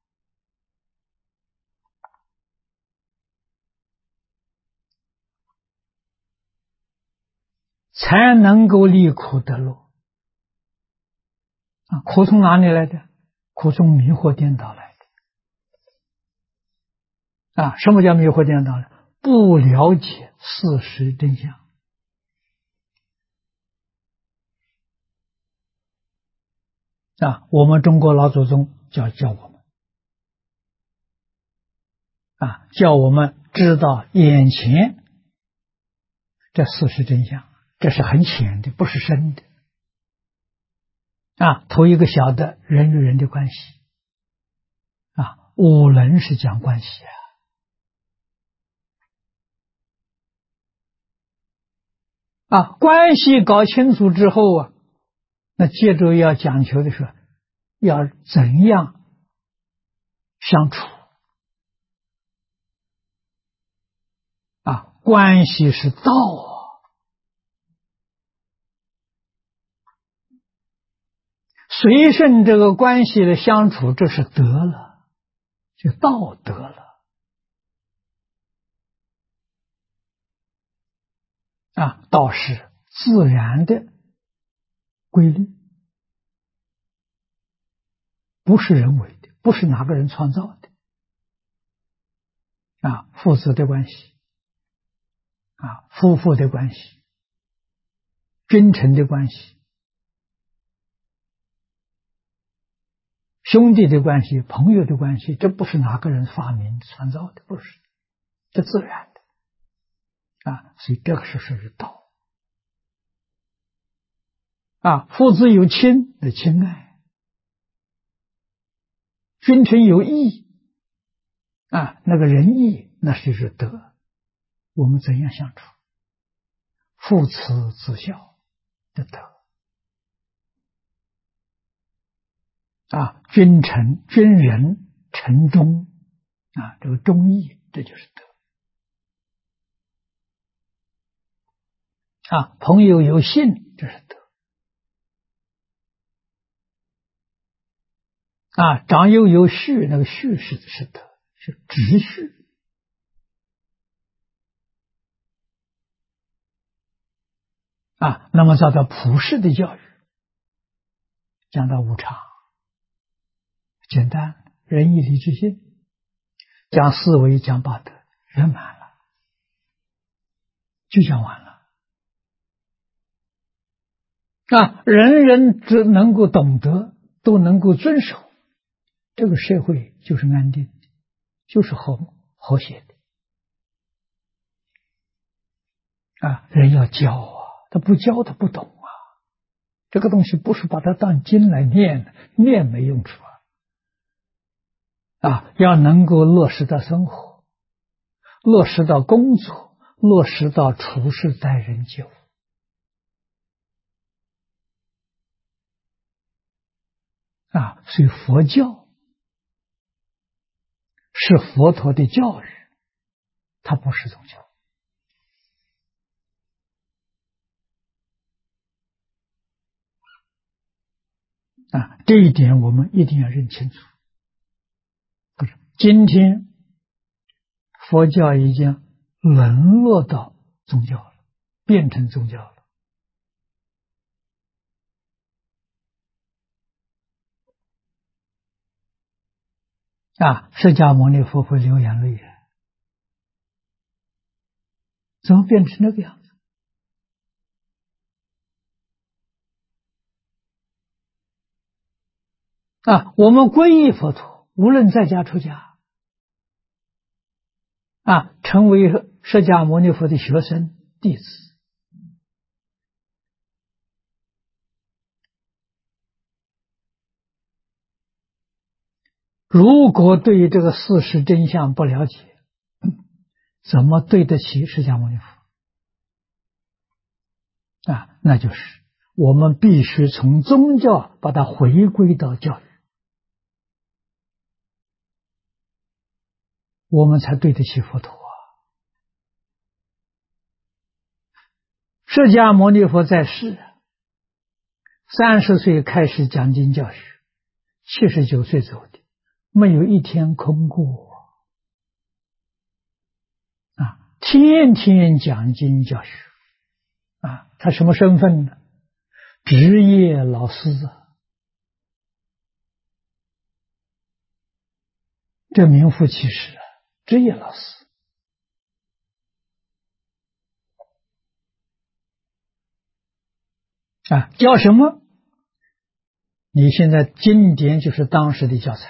[SPEAKER 1] 才能够离苦得乐啊。苦从哪里来的？苦从迷惑颠倒来的啊。什么叫迷惑颠倒呢？不了解事实真相啊。我们中国老祖宗教我们啊，叫我们知道眼前这事实真相，这是很浅的，不是深的啊。头一个晓得人与人的关系啊，五伦是讲关系啊，关系搞清楚之后啊，那接着要讲求的是要怎样相处啊，关系是道啊，随顺这个关系的相处，这是德了，就道德了啊。道是自然的规律，不是人为的，不是哪个人创造的啊。父子的关系啊，夫妇的关系，君臣的关系，兄弟的关系，朋友的关系，这不是哪个人发明创造的，不是，这自然的啊。所以这个是属于道啊。父子有亲的亲爱，君臣有义啊，那个仁义，那就是德。我们怎样相处？父慈子孝的德啊，君臣君仁臣忠啊，这个忠义，这就是德啊。朋友有信，这是德啊。长幼有序，那个序是德，是直序啊。那么叫做普世的教育，讲到无常，简单仁义礼智信，讲思维，讲八德，圆满了，就讲完了啊。人人只能够懂得，都能够遵守，这个社会就是安定，就是和谐的啊。人要教啊，他不教他不懂啊。这个东西不是把它当经来念，念没用处啊。要能够落实到生活，落实到工作，落实到处事待人接物所以佛教是佛陀的教育，它不是宗教。这一点我们一定要认清楚。不是，今天佛教已经沦落到宗教了，变成宗教了。释迦牟尼佛会流眼泪，怎么变成那个样子？我们皈依佛陀，无论在家出家，成为释迦牟尼佛的学生弟子，如果对于这个事实真相不了解，怎么对得起释迦牟尼佛？那就是我们必须从宗教把它回归到教育，我们才对得起佛陀。释迦牟尼佛在世，30岁开始讲经教学，79岁走的，没有一天空过。天天讲经教学。他什么身份呢？职业老师这名副其实职业老师。教什么？你现在经典就是当时的教材。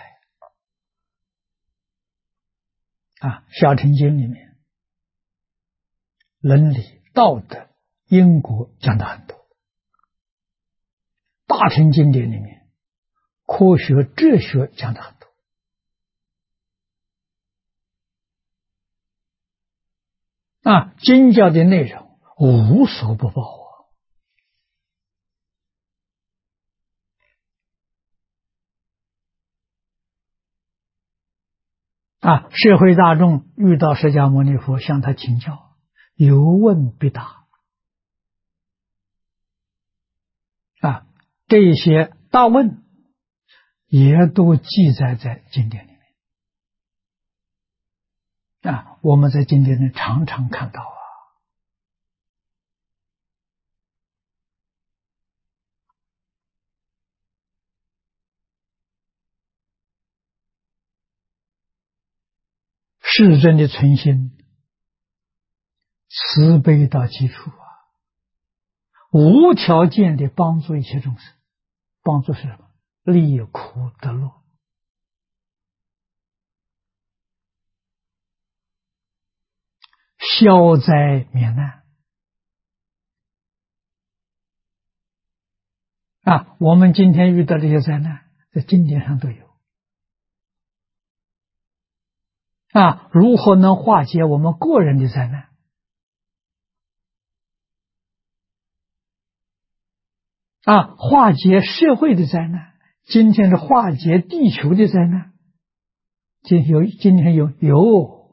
[SPEAKER 1] 小乘经里面伦理、道德、因果讲的很多，大乘经典里面科学、哲学讲的很多。经教的内容无所不包。社会大众遇到释迦牟尼佛，向他请教，有问必答。这些大问也都记载在经典里面。我们在经典里常常看到。世尊的存心，慈悲到极处无条件的帮助一切众生。帮助是什么？离苦得乐。消灾免难。我们今天遇到这些灾难，在经典上都有。如何能化解我们个人的灾难？化解社会的灾难，今天是化解地球的灾难。今天有，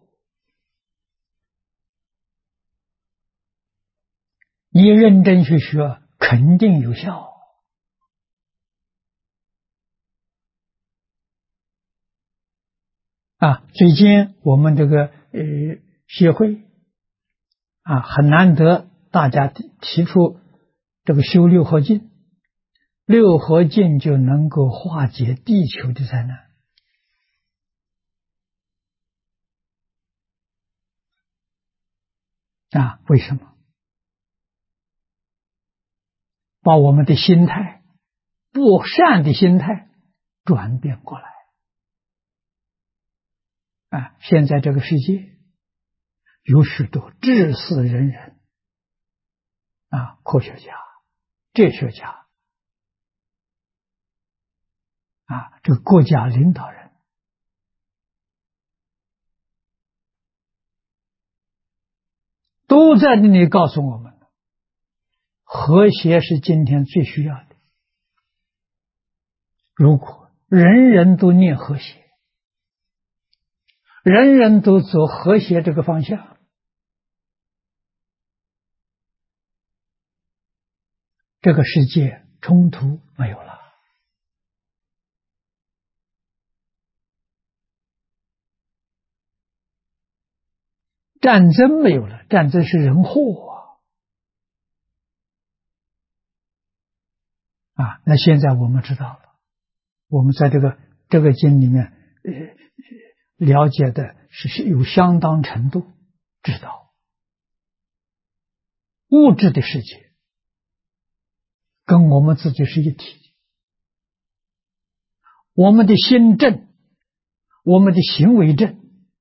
[SPEAKER 1] 你认真去学，肯定有效。最近我们这个协会很难得，大家提出这个修六合敬，六合敬就能够化解地球的灾难。为什么？把我们的心态，不善的心态转变过来。现在这个世界有许多志士仁人科学家、哲学家这个国家领导人，都在那里告诉我们，和谐是今天最需要的。如果人人都念和谐，人人都走和谐这个方向，这个世界冲突没有了，战争没有了，战争是人祸啊！那现在我们知道了，我们在这个经里面，了解的是有相当程度，知道物质的世界跟我们自己是一体，我们的心正，我们的行为正，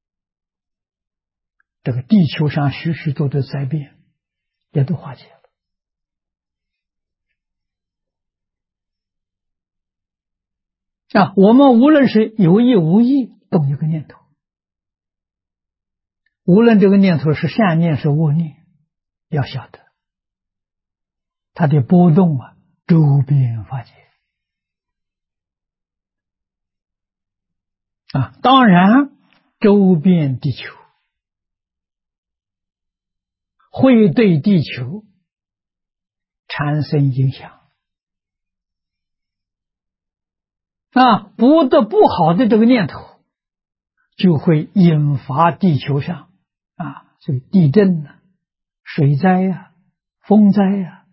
[SPEAKER 1] 这个地球上许许多多的灾变也都化解了。我们无论是有意无意动一个念头，无论这个念头是善念是恶念，要晓得它的波动周边化解当然周边地球会对地球产生影响不好的这个念头就会引发地球上所以地震水灾风灾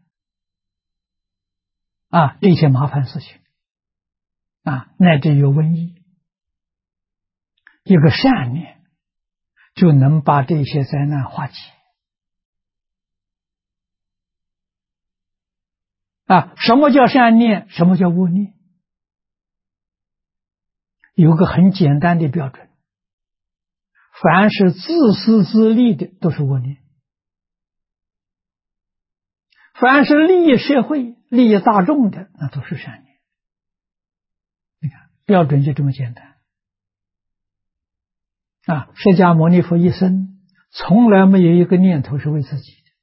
[SPEAKER 1] 这些麻烦事情乃至于瘟疫，一个善念就能把这些灾难化解什么叫善念，什么叫恶念？有个很简单的标准，凡是自私自利的都是恶念，凡是利益社会利益大众的那都是善念。你看标准就这么简单释迦牟尼佛一生从来没有一个念头是为自己的，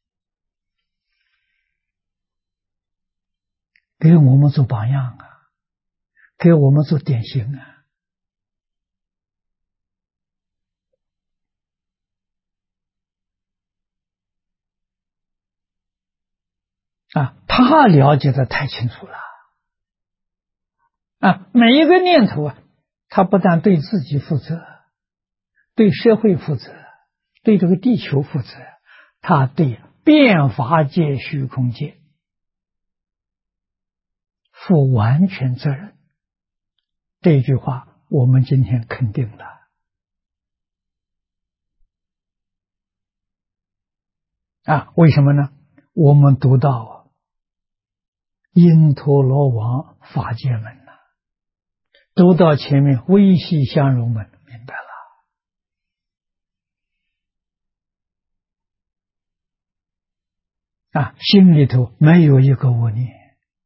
[SPEAKER 1] 给我们做榜样给我们做典型他了解的太清楚了每一个念头他不但对自己负责，对社会负责，对这个地球负责，他对变法界虚空界负完全责任。这句话我们今天肯定了为什么呢？我们读到因陀罗王法界门读到前面微细相融门，明白了心里头没有一个恶念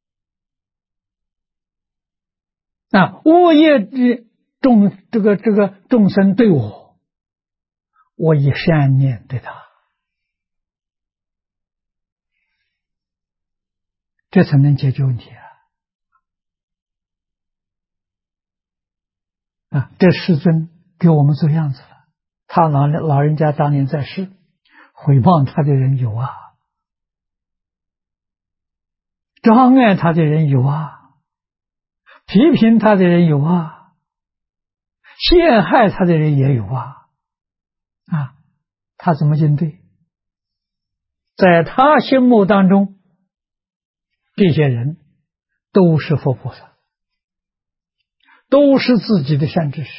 [SPEAKER 1] 恶业的众生对我以善念对他，这才能解决问题这世尊给我们做样子了。他老人家当年在世，诽谤他的人有障碍他的人有批评他的人有陷害他的人也有他怎么应对？在他心目当中，这些人都是佛菩萨，都是自己的善知识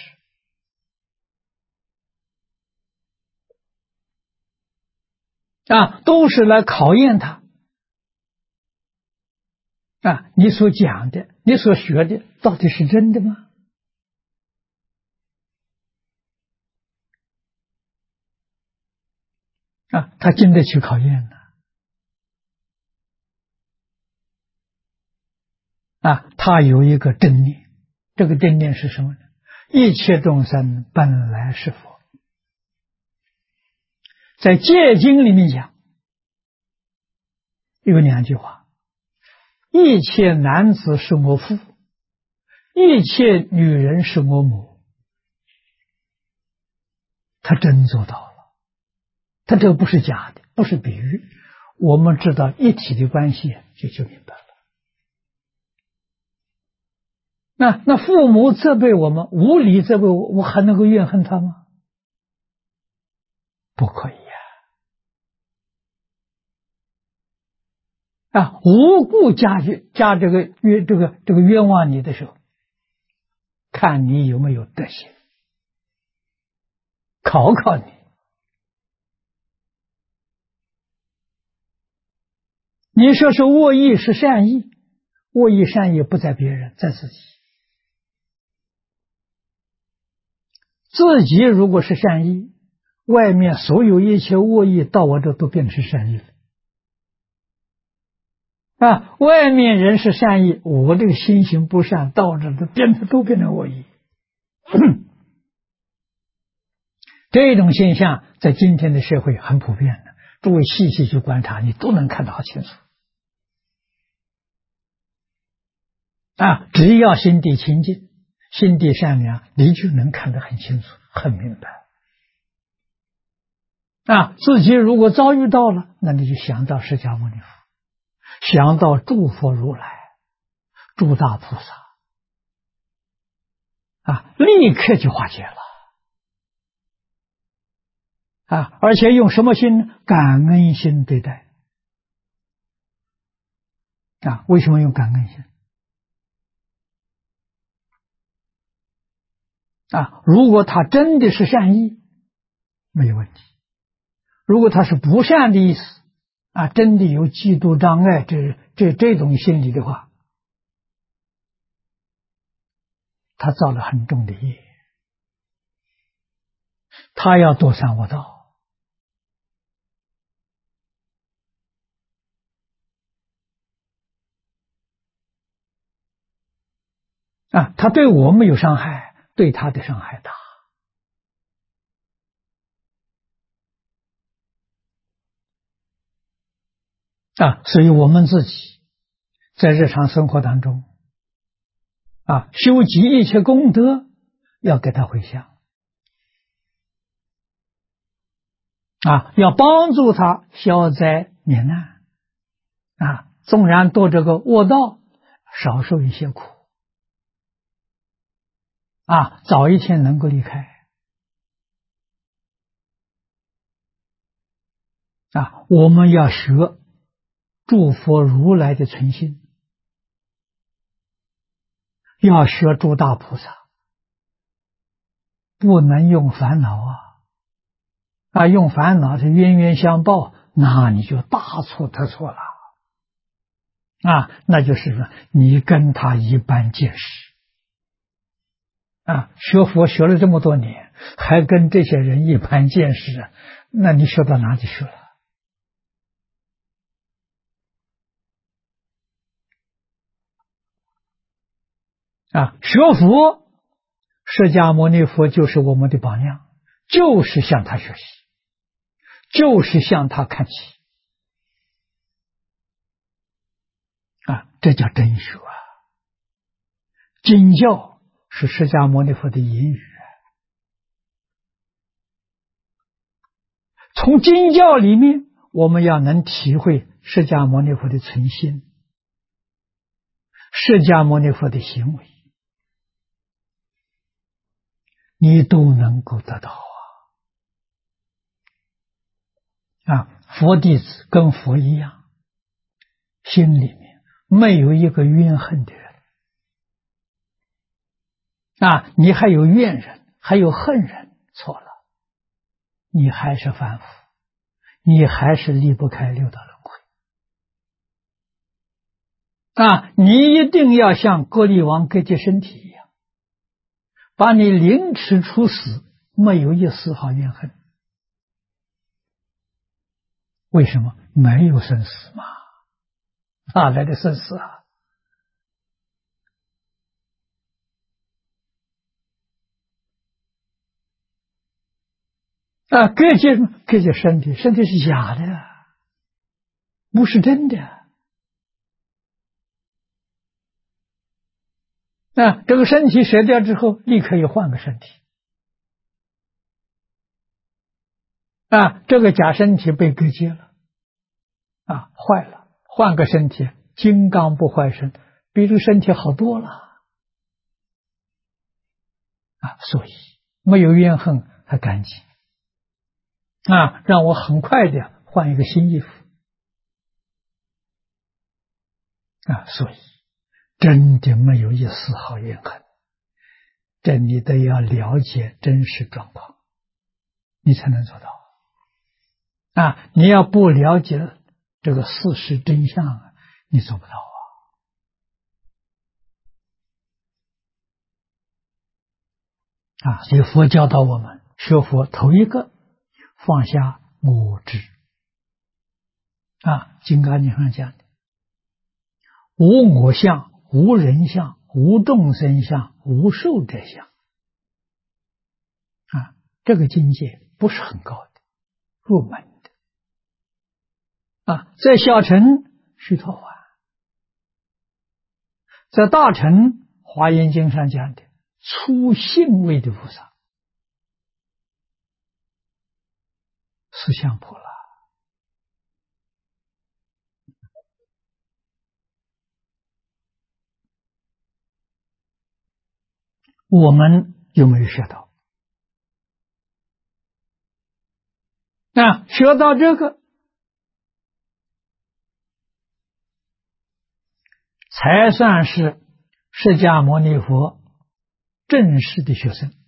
[SPEAKER 1] 都是来考验他你所讲的，你所学的到底是真的吗？他经得起考验他有一个正念，这个正念是什么呢？一切众生本来是佛。在戒经里面讲有2句话：一切男子是我父， 一切女人是我母，他真做到了，他这个不是假的，不是比喻，我们知道一体的关系就明白了。那父母责备我们，无理责备我还能够怨恨他吗？不可以无故加这个冤枉你的时候，看你有没有德行，考考你。你说是恶意是善意，恶意善意不在别人，在自己。自己如果是善意，外面所有一切恶意到我这都变成善意了。外面人是善意，我这个心行不善，到这都变成恶意。这种现象在今天的社会很普遍的，诸位细细去观察，你都能看得好清楚。只要心地清净，心地善良，你就能看得很清楚，很明白。自己如果遭遇到了，那你就想到释迦牟尼佛，想到诸佛如来、诸大菩萨，立刻就化解了。而且用什么心？感恩心对待。为什么用感恩心？如果他真的是善意，没有问题；如果他是不善的意思，真的有嫉妒障碍这种心理的话，他造了很重的业，他要堕三恶道。他对我们有伤害，对他的伤害大。所以我们自己在日常生活当中修集一切功德，要给他回向要帮助他消灾免难纵然堕这个恶道，少受一些苦早一天能够离开我们要学诸佛如来的存心，要学诸大菩萨，不能用烦恼用烦恼是冤冤相报，那你就大错特错了那就是说你跟他一般见识学佛学了这么多年，还跟这些人一般见识那你学到哪里去了学佛，释迦牟尼佛就是我们的榜样，就是向他学习，就是向他看齐这叫真学经教是释迦牟尼佛的言语从经教里面我们要能体会释迦牟尼佛的存心，释迦牟尼佛的行为，你都能够得到佛弟子跟佛一样，心里面没有一个怨恨的人你还有怨人，还有恨人，错了，你还是凡夫，你还是离不开六道轮回你一定要像割力王割截身体一样，把你凌迟处死，没有一丝毫怨恨。为什么？没有生死嘛，哪来的生死割截身体是假的不是真的这个身体舍掉之后，立刻又换个身体。这个假身体被割截了，坏了，换个身体，金刚不坏身，比这个身体好多了。所以没有怨恨，还干净。让我很快的换一个新衣服。所以真的没有一丝毫怨恨，这你都要了解真实状况，你才能做到。你要不了解这个事实真相，你做不到所以佛教导我们学佛头一个放下我执。金刚经上讲的，无我相，无人相，无众生相，无寿者相。这个境界不是很高的，入门的。在小乘须陀洹，在大乘华严经上讲的初信位的菩萨，是相婆罗。我们有没有学到？学到这个，才算是释迦牟尼佛正式的学生。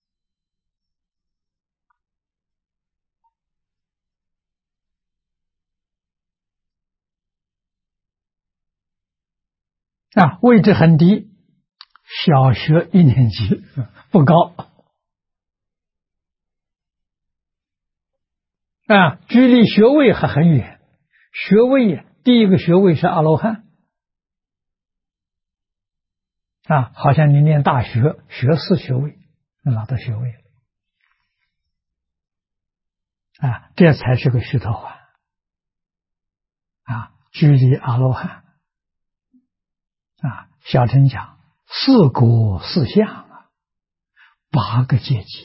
[SPEAKER 1] 位置很低，小学1年级，不高。距离学位还很远，学位第一个学位是阿罗汉。好像你念大学，学士学位，拿到学位了。这才是个须陀洹。距离阿罗汉。小乘讲四果四相8个阶级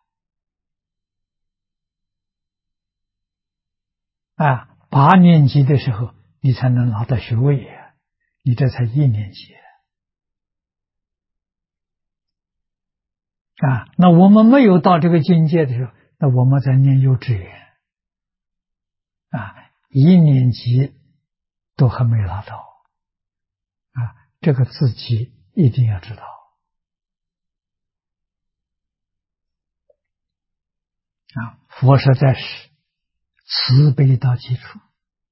[SPEAKER 1] 8年级的时候你才能拿到学位你这才1年级那我们没有到这个境界的时候，那我们在念幼稚园1年级都还没拿到这个自己一定要知道佛实在是慈悲到基础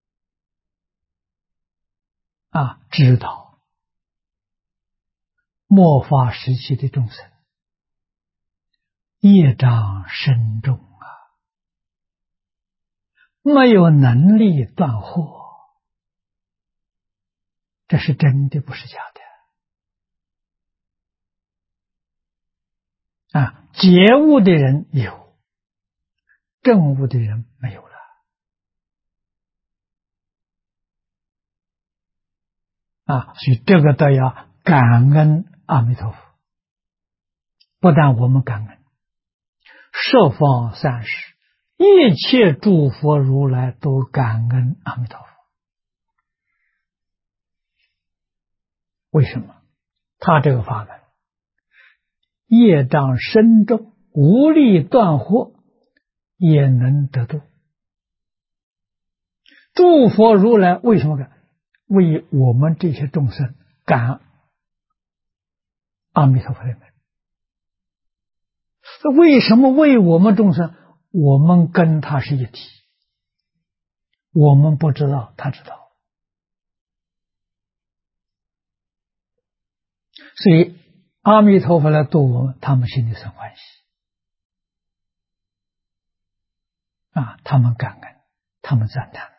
[SPEAKER 1] 知道末法时期的众生业障深重没有能力断惑，这是真的，不是假的觉悟的人有，证悟的人没有了所以这个都要感恩阿弥陀佛。不但我们感恩，十方三世一切诸佛如来都感恩阿弥陀佛。为什么？他这个法门业障深重，无力断惑，也能得度。诸佛如来为什么感？为我们这些众生感阿弥陀佛的门。为什么为我们众生？我们跟他是一体，我们不知道，他知道。所以阿弥陀佛来度我们，他们心里生欢喜他们感恩，他们赞叹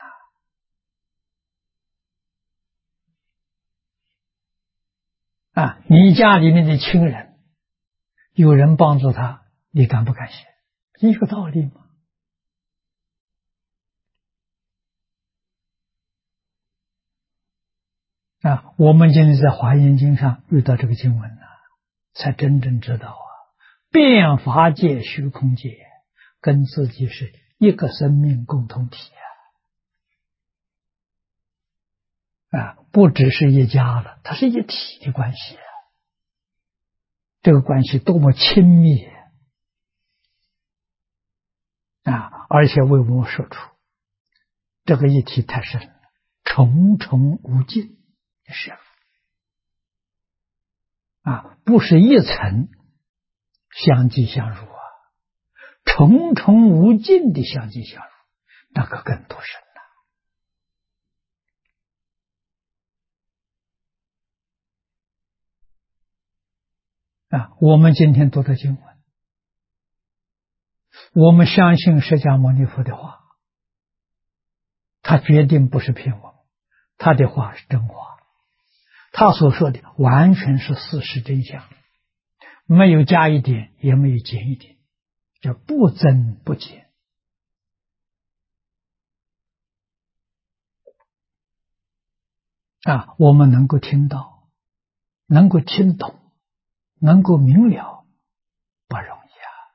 [SPEAKER 1] 你家里面的亲人有人帮助他，你感不感谢？一个道理嘛。 我们今天在华严经上遇到这个经文才真正知道变法界、虚空界跟自己是一个生命共同体不只是一家了，它是一体的关系这个关系多么亲密而且为我们说出这个一体太深了，重重无尽的是不是一层相继相入重重无尽的相继相入，那个更多深我们今天读的经文，我们相信释迦牟尼佛的话，他决定不是骗我们，他的话是真话，他所说的完全是事实真相，没有加一点也没有减一点，叫不增不减我们能够听到，能够听懂，能够明了，不容易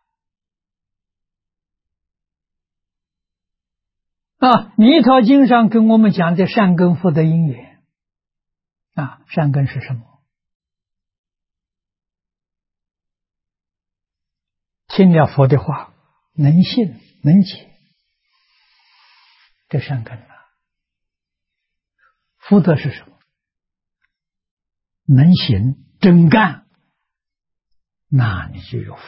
[SPEAKER 1] 弥陀经上跟我们讲的善根福德因缘善根是什么？听了佛的话，能信能解，这善根福德是什么？能行真干，那你就有福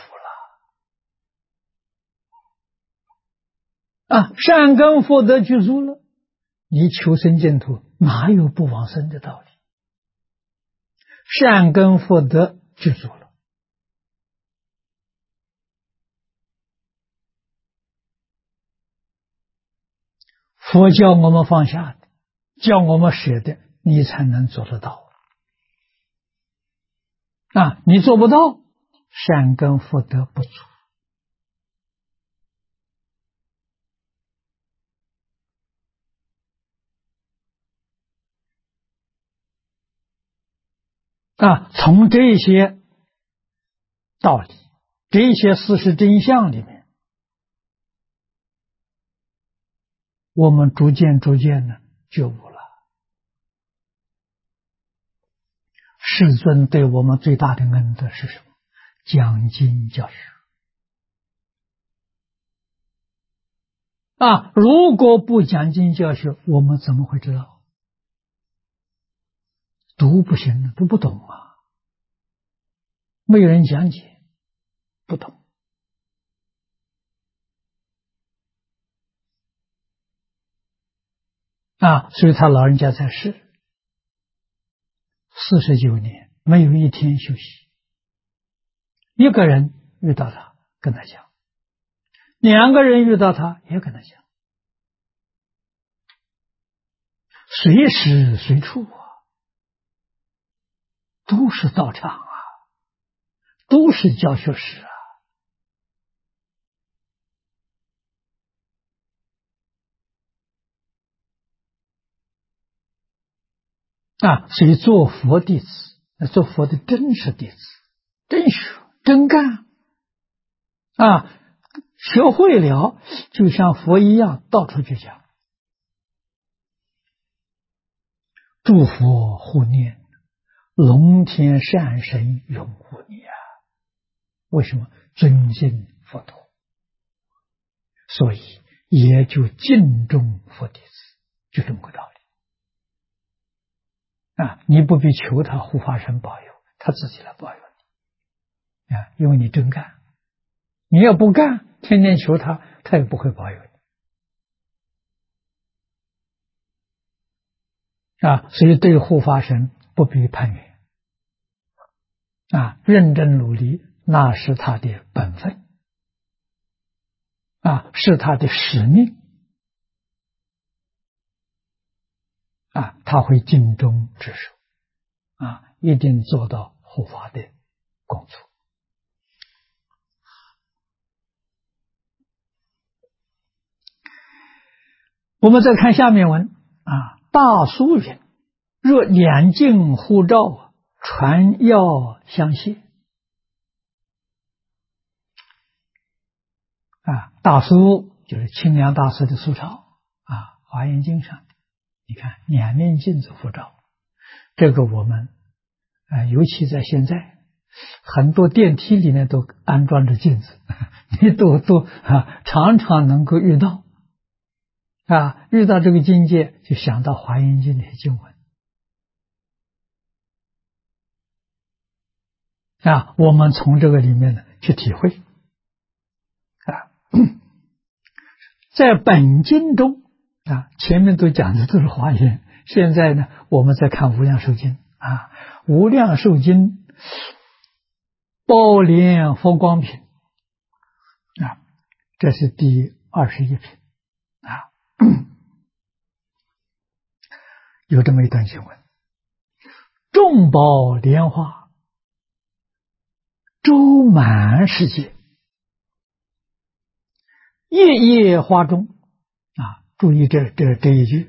[SPEAKER 1] 了善根福德具足了，你求生净土哪有不往生的道理？善根福德具足了，佛教我们放下的，叫我们舍的，你才能做得到你做不到，善根福德不足从这些道理，这些事实真相里面，我们逐渐的觉悟了。世尊对我们最大的恩德是什么？讲经教学如果不讲经教学，我们怎么会知道？读不行，读不懂没有人讲解，不懂所以他老人家在世49年，没有一天休息，一个人遇到他跟他讲，2个人遇到他也跟他讲，随时随处都是道场都是教学室所以做佛弟子，做佛的真实弟子，真学真干学会了就像佛一样到处去讲，诸佛护念，龙天善神拥护你为什么？尊敬佛陀，所以也就敬重佛弟子，就这么个道理你不必求他护法神保佑，他自己来保佑你因为你真干，你要不干，天天求他，他也不会保佑你所以对护法神不必攀援认真努力，那是他的本分是他的使命他会尽忠职守一定做到护法的工作。我们再看下面文大疏云若两镜互照，传药相谢。大苏就是清凉大师的苏钞华严经上的，你看两面镜子互照，这个我们尤其在现在很多电梯里面都安装着镜子，你都常常能够遇到遇到这个境界，就想到华严经的经文我们从这个里面呢去体会在本经中前面都讲的都是华严，现在呢我们再看无量寿经无量寿经宝莲佛光品这是第21品有这么一段经文：众宝莲花周满世界，夜夜花中注意这一句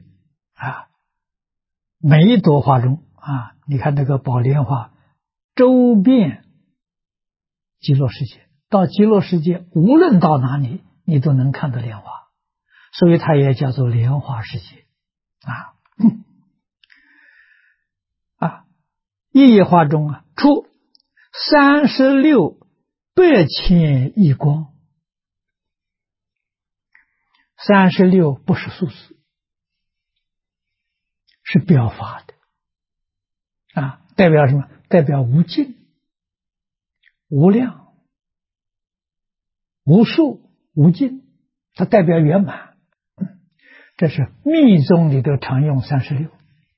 [SPEAKER 1] 每一朵花中你看这个宝莲花周遍极乐世界，到极乐世界无论到哪里你都能看到莲花，所以它也叫做莲花世界夜夜花中出36,000,000亿光，36不是数字，是表法的代表什么？代表无尽、无量、无数、无尽，它代表圆满。这是密宗里头常用36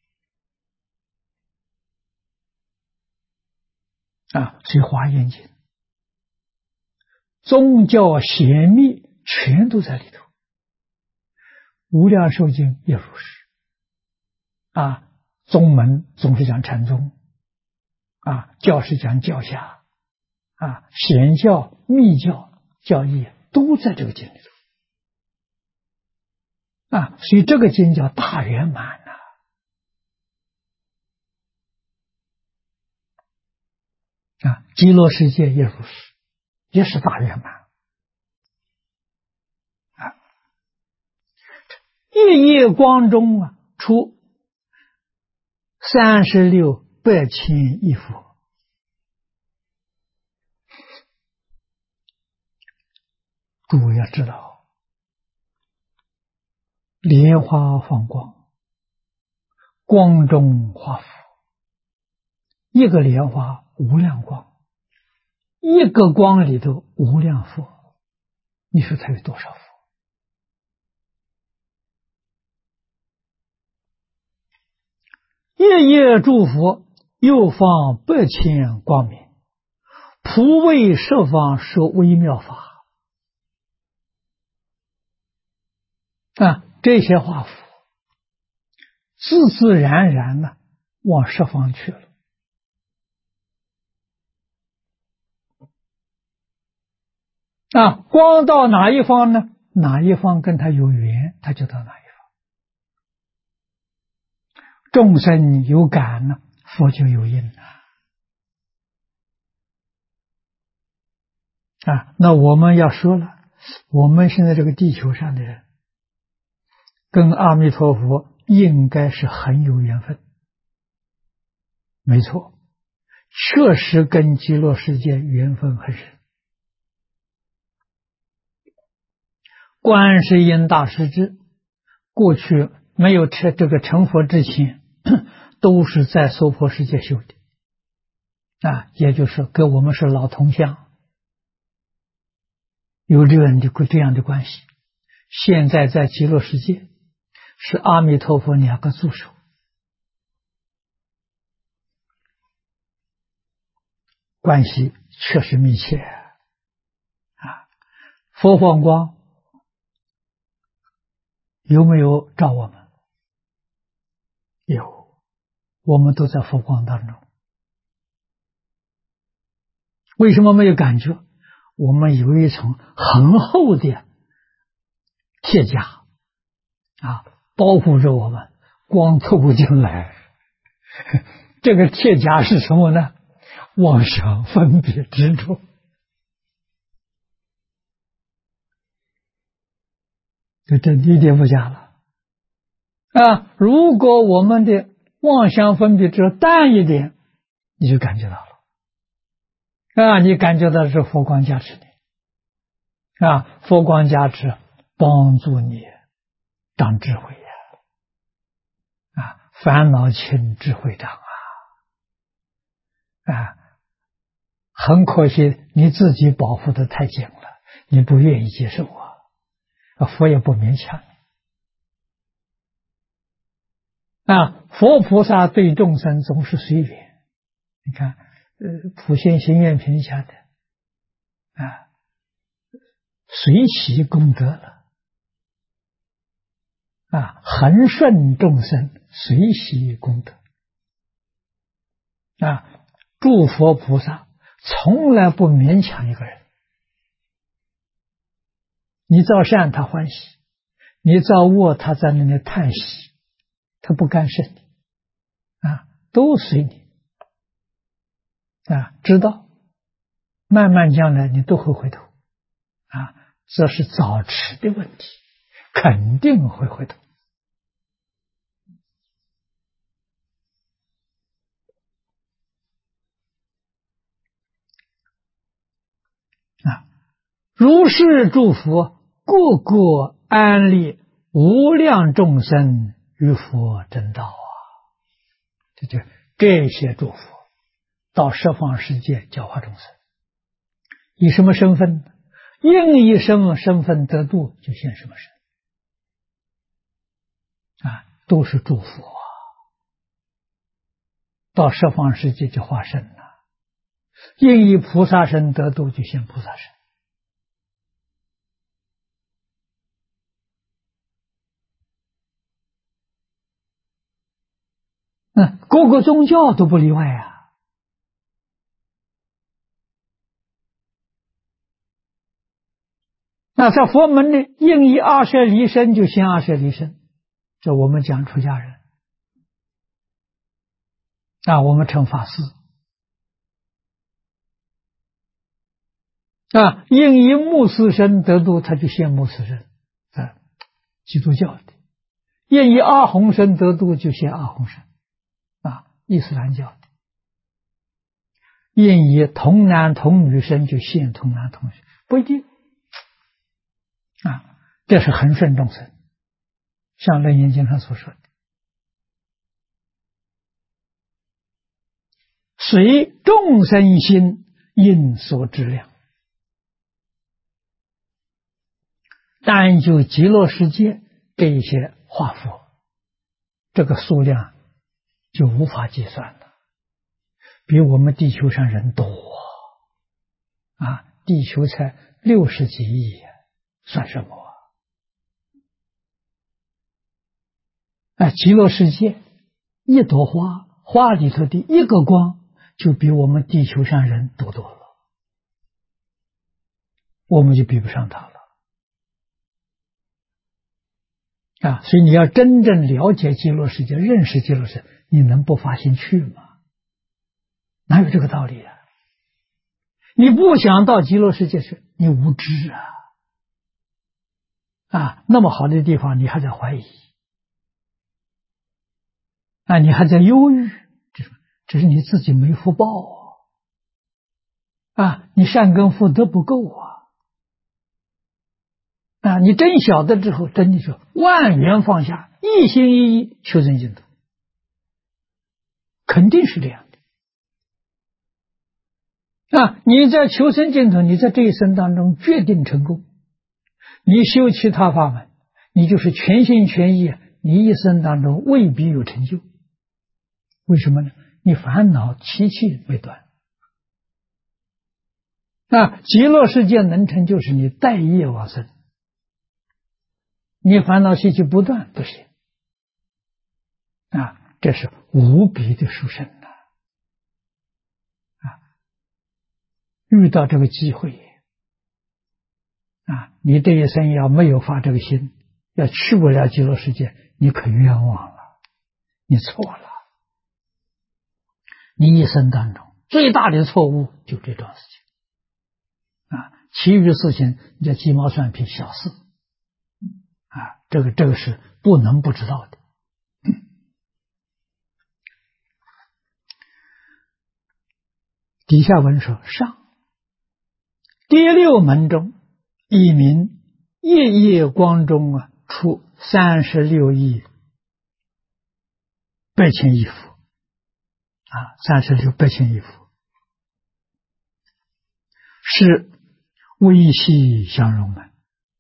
[SPEAKER 1] 所以华严经宗教显密全都在里头，无量寿经也如是宗门总是讲禅宗教是讲教下显教、密教教义都在这个经里头所以这个经叫大圆满极乐世界也如是，也是大圆满夜夜光中出36,000,000亿佛。诸位要知道，莲花放光，光中化佛，一个莲花无量光，一个光里头无量佛，你说它有多少佛？夜夜诸佛，又放8,000光明，普为十方说微妙法这些化佛自自然然往十方去了光到哪一方呢？哪一方跟他有缘，他就到哪一方。众生有感佛就有因那我们要说了，我们现在这个地球上的人跟阿弥陀佛应该是很有缘分，没错，确实跟极乐世界缘分很深。观世音大师之过去没有这个成佛之前，都是在娑婆世界修的也就是跟我们是老同乡，有这样的关系。现在在极乐世界是阿弥陀佛2个助手，关系确实密切佛放光有没有照我们？有，我们都在佛光当中。为什么没有感觉？我们有一层很厚的铁甲保护着我们，光透不进来这个铁甲是什么呢？妄想分别执着。这一点不假了啊！如果我们的妄想分别执着淡一点，你就感觉到了啊！你感觉到是佛光加持你啊！佛光加持帮助你长智慧呀！啊，烦恼轻，智慧长啊！很可惜你自己保护的太紧了，你不愿意接受佛也不勉强啊！佛菩萨对众生总是随缘。你看，普贤行愿品下的啊，随喜功德了啊，恒顺众生，随喜功德啊！诸佛菩萨从来不勉强一个人，你造善他欢喜，你造恶他在那里叹息，他不干涉你啊，都随你啊，知道慢慢将来你都会回头啊，这是早迟的问题，肯定会回头啊！如是诸佛，个个安立无量众生于佛真道啊！这些诸佛到十方世界教化众生，以什么身份？应以什么身份得度，就现什么身啊！都是诸佛啊！到十方世界就化身了，应以菩萨身得度，就现菩萨身。各个宗教都不例外啊！那在佛门里，应以阿舍离身就现阿舍离身，这我们讲出家人啊，我们称法师啊，应以穆斯身得度，他就现穆斯身啊，基督教的；应以阿洪身得度，就现阿洪身啊，伊斯兰教的；应以童男童女身就现童男童女，不一定啊，这是恒顺众生，像《楞严经》上所说的，随众生心应所知量。单就极乐世界这一些化佛，这个数量就无法计算了，比我们地球上人多啊！地球才60几亿，算什么啊？极乐世界一朵花，花里头的一个光，就比我们地球上人多多了，我们就比不上他了啊！所以你要真正了解极乐世界，认识极乐世界，你能不发心去吗？哪有这个道理啊？你不想到极乐世界去，你无知啊！那么好的地方，你还在怀疑啊！你还在忧郁，这是你自己没福报啊！你善根福德不够啊！你真晓得之后，真的是万缘放下，一心一意求生净土，肯定是这样的啊！你在求生净土，你在这一生当中决定成功。你修其他法门，你就是全心全意，你一生当中未必有成就。为什么呢？你烦恼习气未断啊！极乐世界能成就是你带业往生，你烦恼习气不断不行啊！这是无比的殊胜啊！遇到这个机会啊，你这一生要没有发这个心，要去不了极乐世界，你可冤枉了，你错了你一生当中最大的错误就这桩事情啊，其余事情你叫鸡毛蒜皮小事啊，这个是不能不知道的。底下文说上第六门中，一名夜夜光中出36亿8千亿佛3600千亿佛，是微细相融门，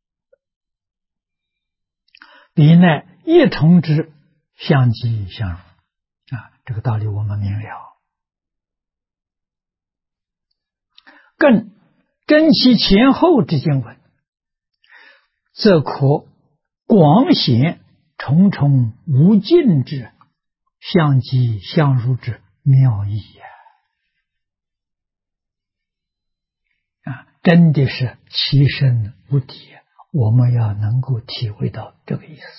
[SPEAKER 1] 彼乃一同之相即相融这个道理我们明了。更珍其前后之经文，则可广显重重无尽之相即相如之妙义真的是其深无底，我们要能够体会到这个意思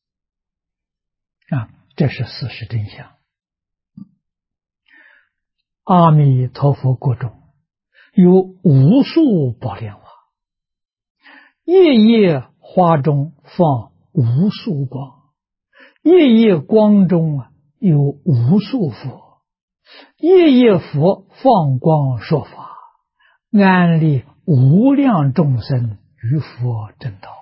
[SPEAKER 1] 这是事实真相。阿弥陀佛国中有无数宝莲花，夜夜花中放无数光，夜夜光中有无数佛，夜夜佛放光说法，安利无量众生于佛正道。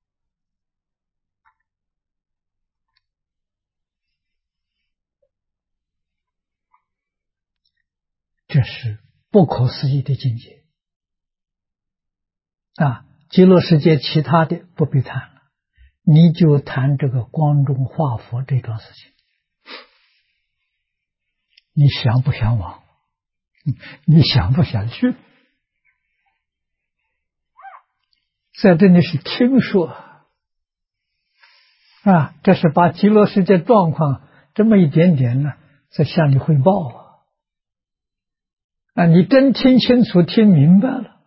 [SPEAKER 1] 这是不可思议的境界极乐世界其他的不必谈了，你就谈这个光中化佛这桩事情，你想不想往？你想不想去？在这里是听说这是把极乐世界状况这么一点点呢，在向你汇报你真听清楚听明白了，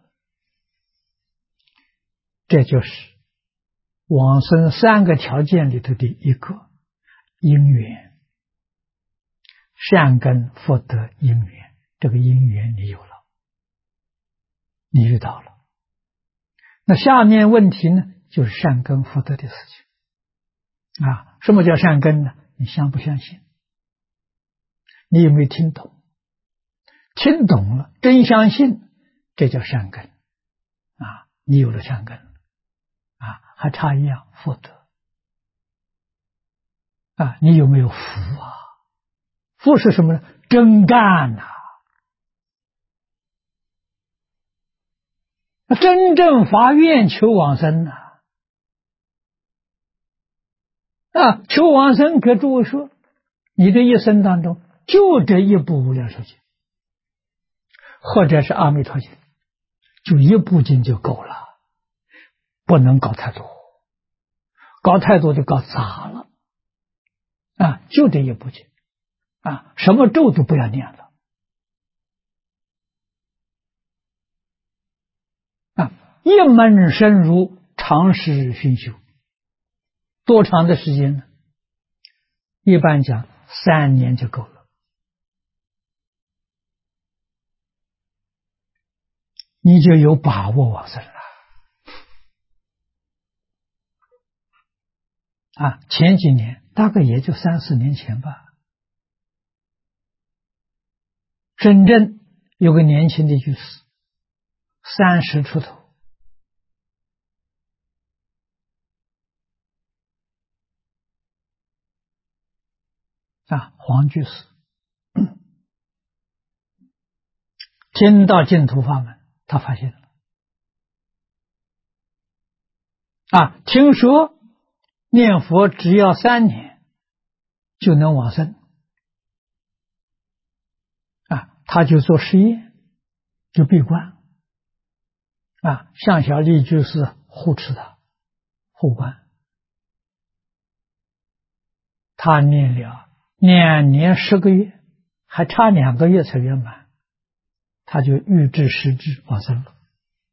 [SPEAKER 1] 这就是往生3个条件里头的一个因缘，善根福德因缘，这个因缘你有了，你遇到了。那下面问题呢，就是善根福德的事情什么叫善根呢？你相不相信？你有没有听懂？听懂了，真相信，这叫善根你有了善根还差一样福德你有没有福福是什么呢？真干真正发愿求往生求往生，给诸位说，你的一生当中就这一部无量寿经，或者是阿弥陀经，就一部经就够了，不能搞太多，搞太多就搞杂了就这一部经什么咒都不要念了一门深入，长时熏修，多长的时间呢？一般讲3年就够了，你就有把握往生了前几年大概也就3、4年前吧，深圳有个年轻的居士，30出头，黄居士，听到净土法门，他发现了听说念佛只要3年就能往生他就做实验，就闭关向小丽居士护持他护关，他念了2年10个月，还差2个月才圆满，他就预知时至往生了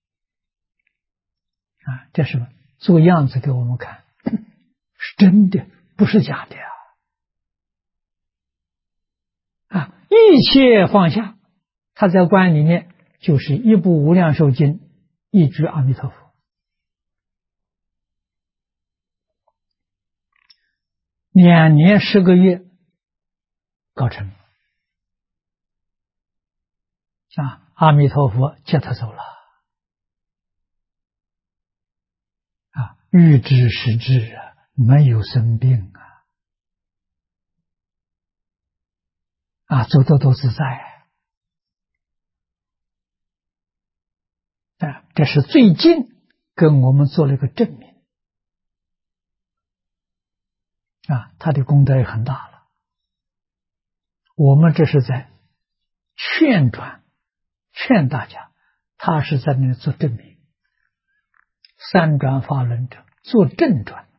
[SPEAKER 1] 这是做样子给我们看，是真的，不是假的一切放下，他在观里面就是一部无量寿经，一句阿弥陀佛。2年10个月搞成阿弥陀佛接他走了欲知实质没有生病走得多自在这是最近跟我们做了一个证明他的功德也很大了。我们这是在劝大家，他是在那里做证明。三转法轮者做正转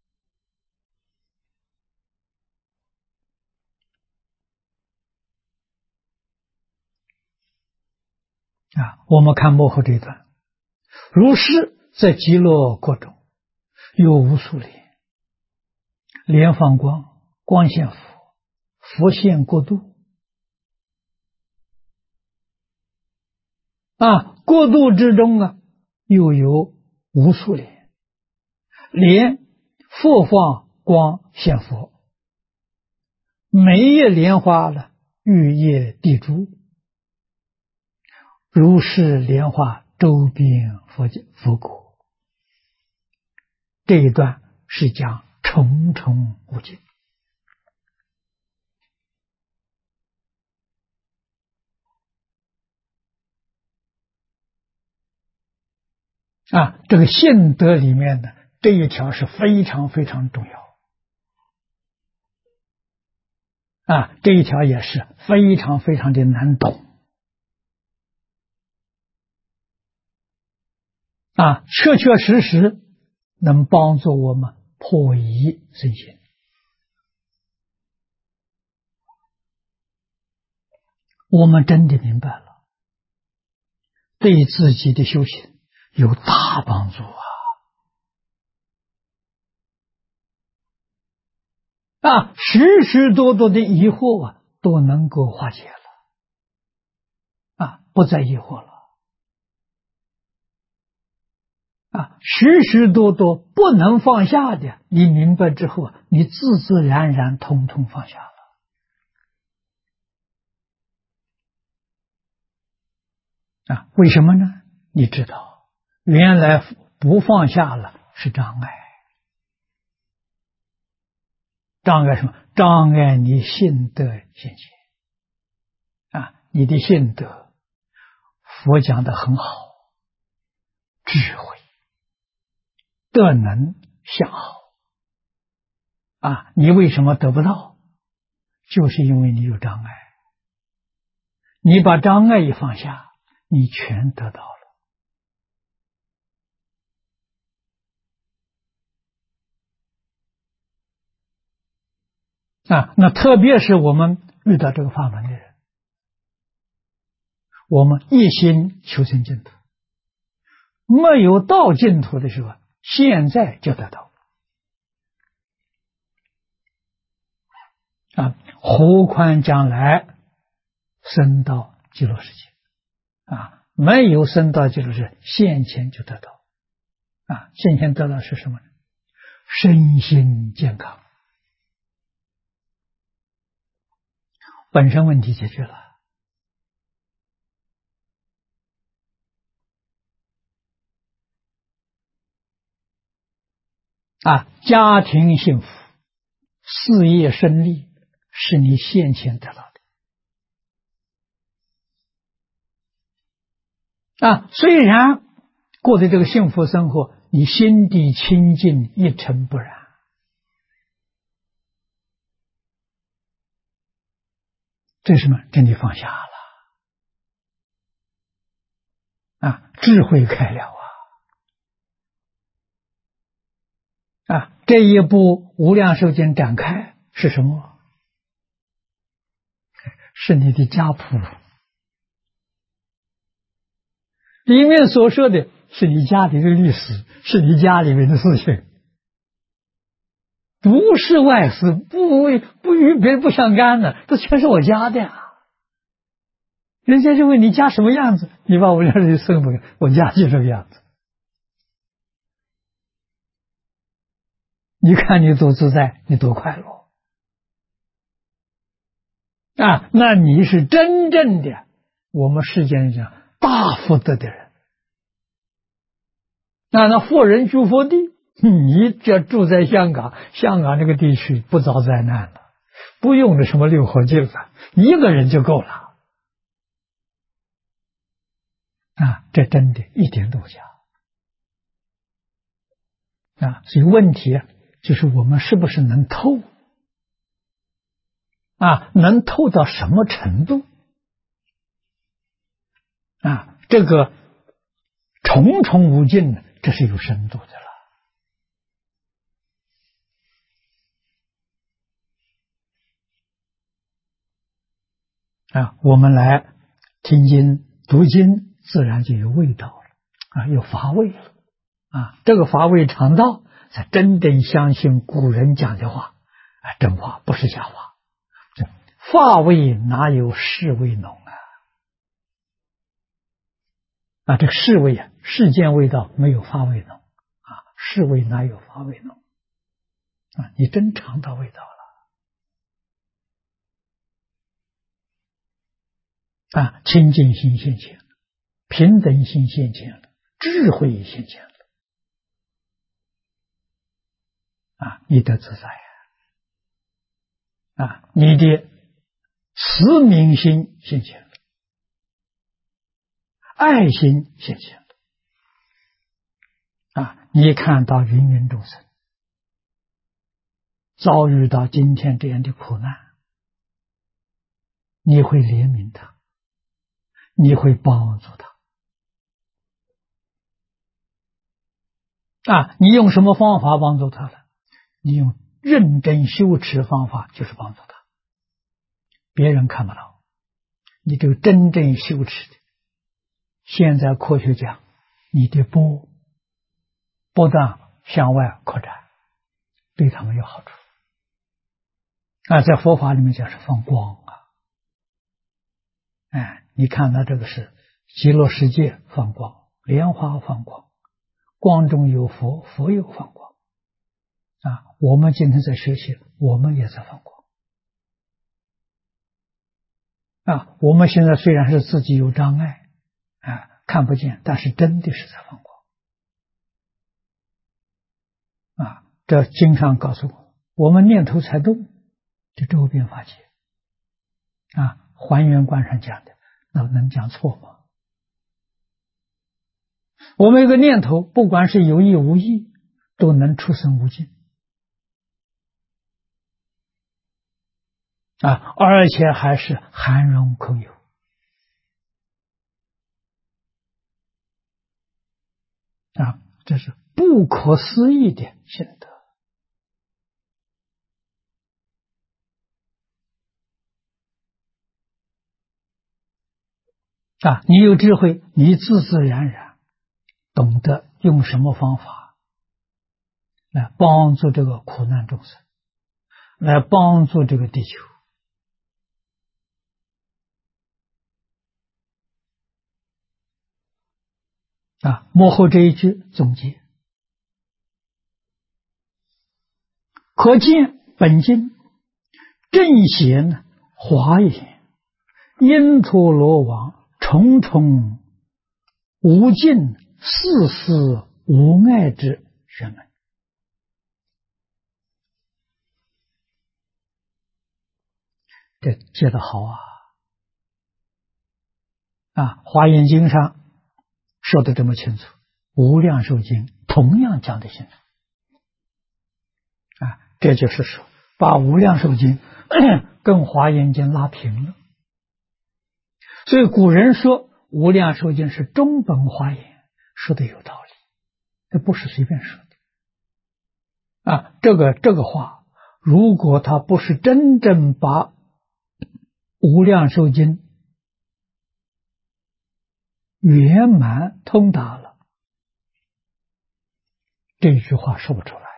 [SPEAKER 1] 我们看幕后这一段，如是在极乐国中有无数莲放光，光现佛，佛现国度国度之中又有无数莲佛放光现佛，每一莲花玉叶地珠，如是莲花周边佛国。这一段是讲重重无尽这个信德里面的这一条是非常非常重要这一条也是非常非常的难懂确确实实能帮助我们破疑生信。我们真的明白了，对自己的修行有大帮助许许多多的疑惑都能够化解了不再疑惑了许许多多不能放下的，你明白之后你自自然然统统放下了为什么呢？你知道原来不放下了是障碍。障碍什么？障碍你信德现前你的信德佛讲得很好，智慧德能相好你为什么得不到？就是因为你有障碍。你把障碍一放下，你全得到了那特别是我们遇到这个法门的人，我们一心求生净土，没有到净土的时候，现在就得到何况将来升到极乐世界没有升到极乐世界，现前就得到现前得到是什么呢？身心健康，本身问题解决了家庭幸福，事业顺利，是你先前得到的虽然过的这个幸福生活，你心地清净，一尘不染这是什么？真的放下了智慧开了这一部无量寿经展开是什么？是你的家谱，里面所说的是你家里的历史，是你家里面的事情，不是外事，不与别人不相干的，这全是我家的人家就问你家什么样子，你把无量寿经送给我，家就这个样子。你看你多自在，你多快乐啊！那你是真正的我们世间讲大福德的人。那富人居佛地，你这住在香港这个地区不遭灾难了，不用的什么六合镜了，一个人就够了啊！这真的一点都不假啊！所以问题就是我们是不是能透啊？能透到什么程度啊？这个重重无尽呢，这是有深度的了啊！我们来听经读经，自然就有味道了啊，有法味了啊！这个法味尝到，才真正相信古人讲的话啊，真话不是假话。法味哪有世味浓啊？这个世味啊，世间味道没有法味浓啊，世味哪有法味浓啊？你真尝到味道了啊！清净心现前了，平等心现前了，智慧现前了啊！你的自在啊，你的慈悯心现前了，爱心现前了啊！你看到芸芸众生遭遇到今天这样的苦难，你会怜悯他，你会帮助他啊！你用什么方法帮助他呢？你用认真修持方法就是帮助他，别人看不到，你这个真正修持的。现在科学讲，你的波不但向外扩展，对他们有好处啊！在佛法里面讲是放光啊，哎，你看到这个是极乐世界放光，莲花放光，光中有佛，佛有放光啊！我们今天在学习，我们也在放光啊！我们现在虽然是自己有障碍啊，看不见，但是真的是在放光啊！这经上告诉我们念头才动，就周边法界啊，还原观上讲的，那能讲错吗？我们一个念头，不管是有意无意，都能出生无尽啊，而且还是含容空有啊，这是不可思议的心得啊！你有智慧，你自自然然懂得用什么方法来帮助这个苦难众生，来帮助这个地球啊！幕后这一句总结，可见本经正显华严因陀罗网重重无尽世事无碍之学门。这接得好啊！华严经上说的这么清楚，无量寿经同样讲得清楚啊！这就是说，把无量寿经跟华严经拉平了。所以古人说无量寿经是中本华严，说的有道理，这不是随便说的啊！这个话，如果他不是真正把无量寿经圆满通达了，这句话说不出来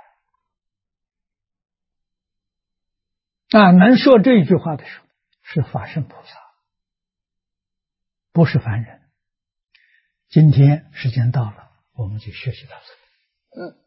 [SPEAKER 1] 啊！能说这句话的时候，是法身菩萨不是凡人。今天时间到了，我们就学习到这里。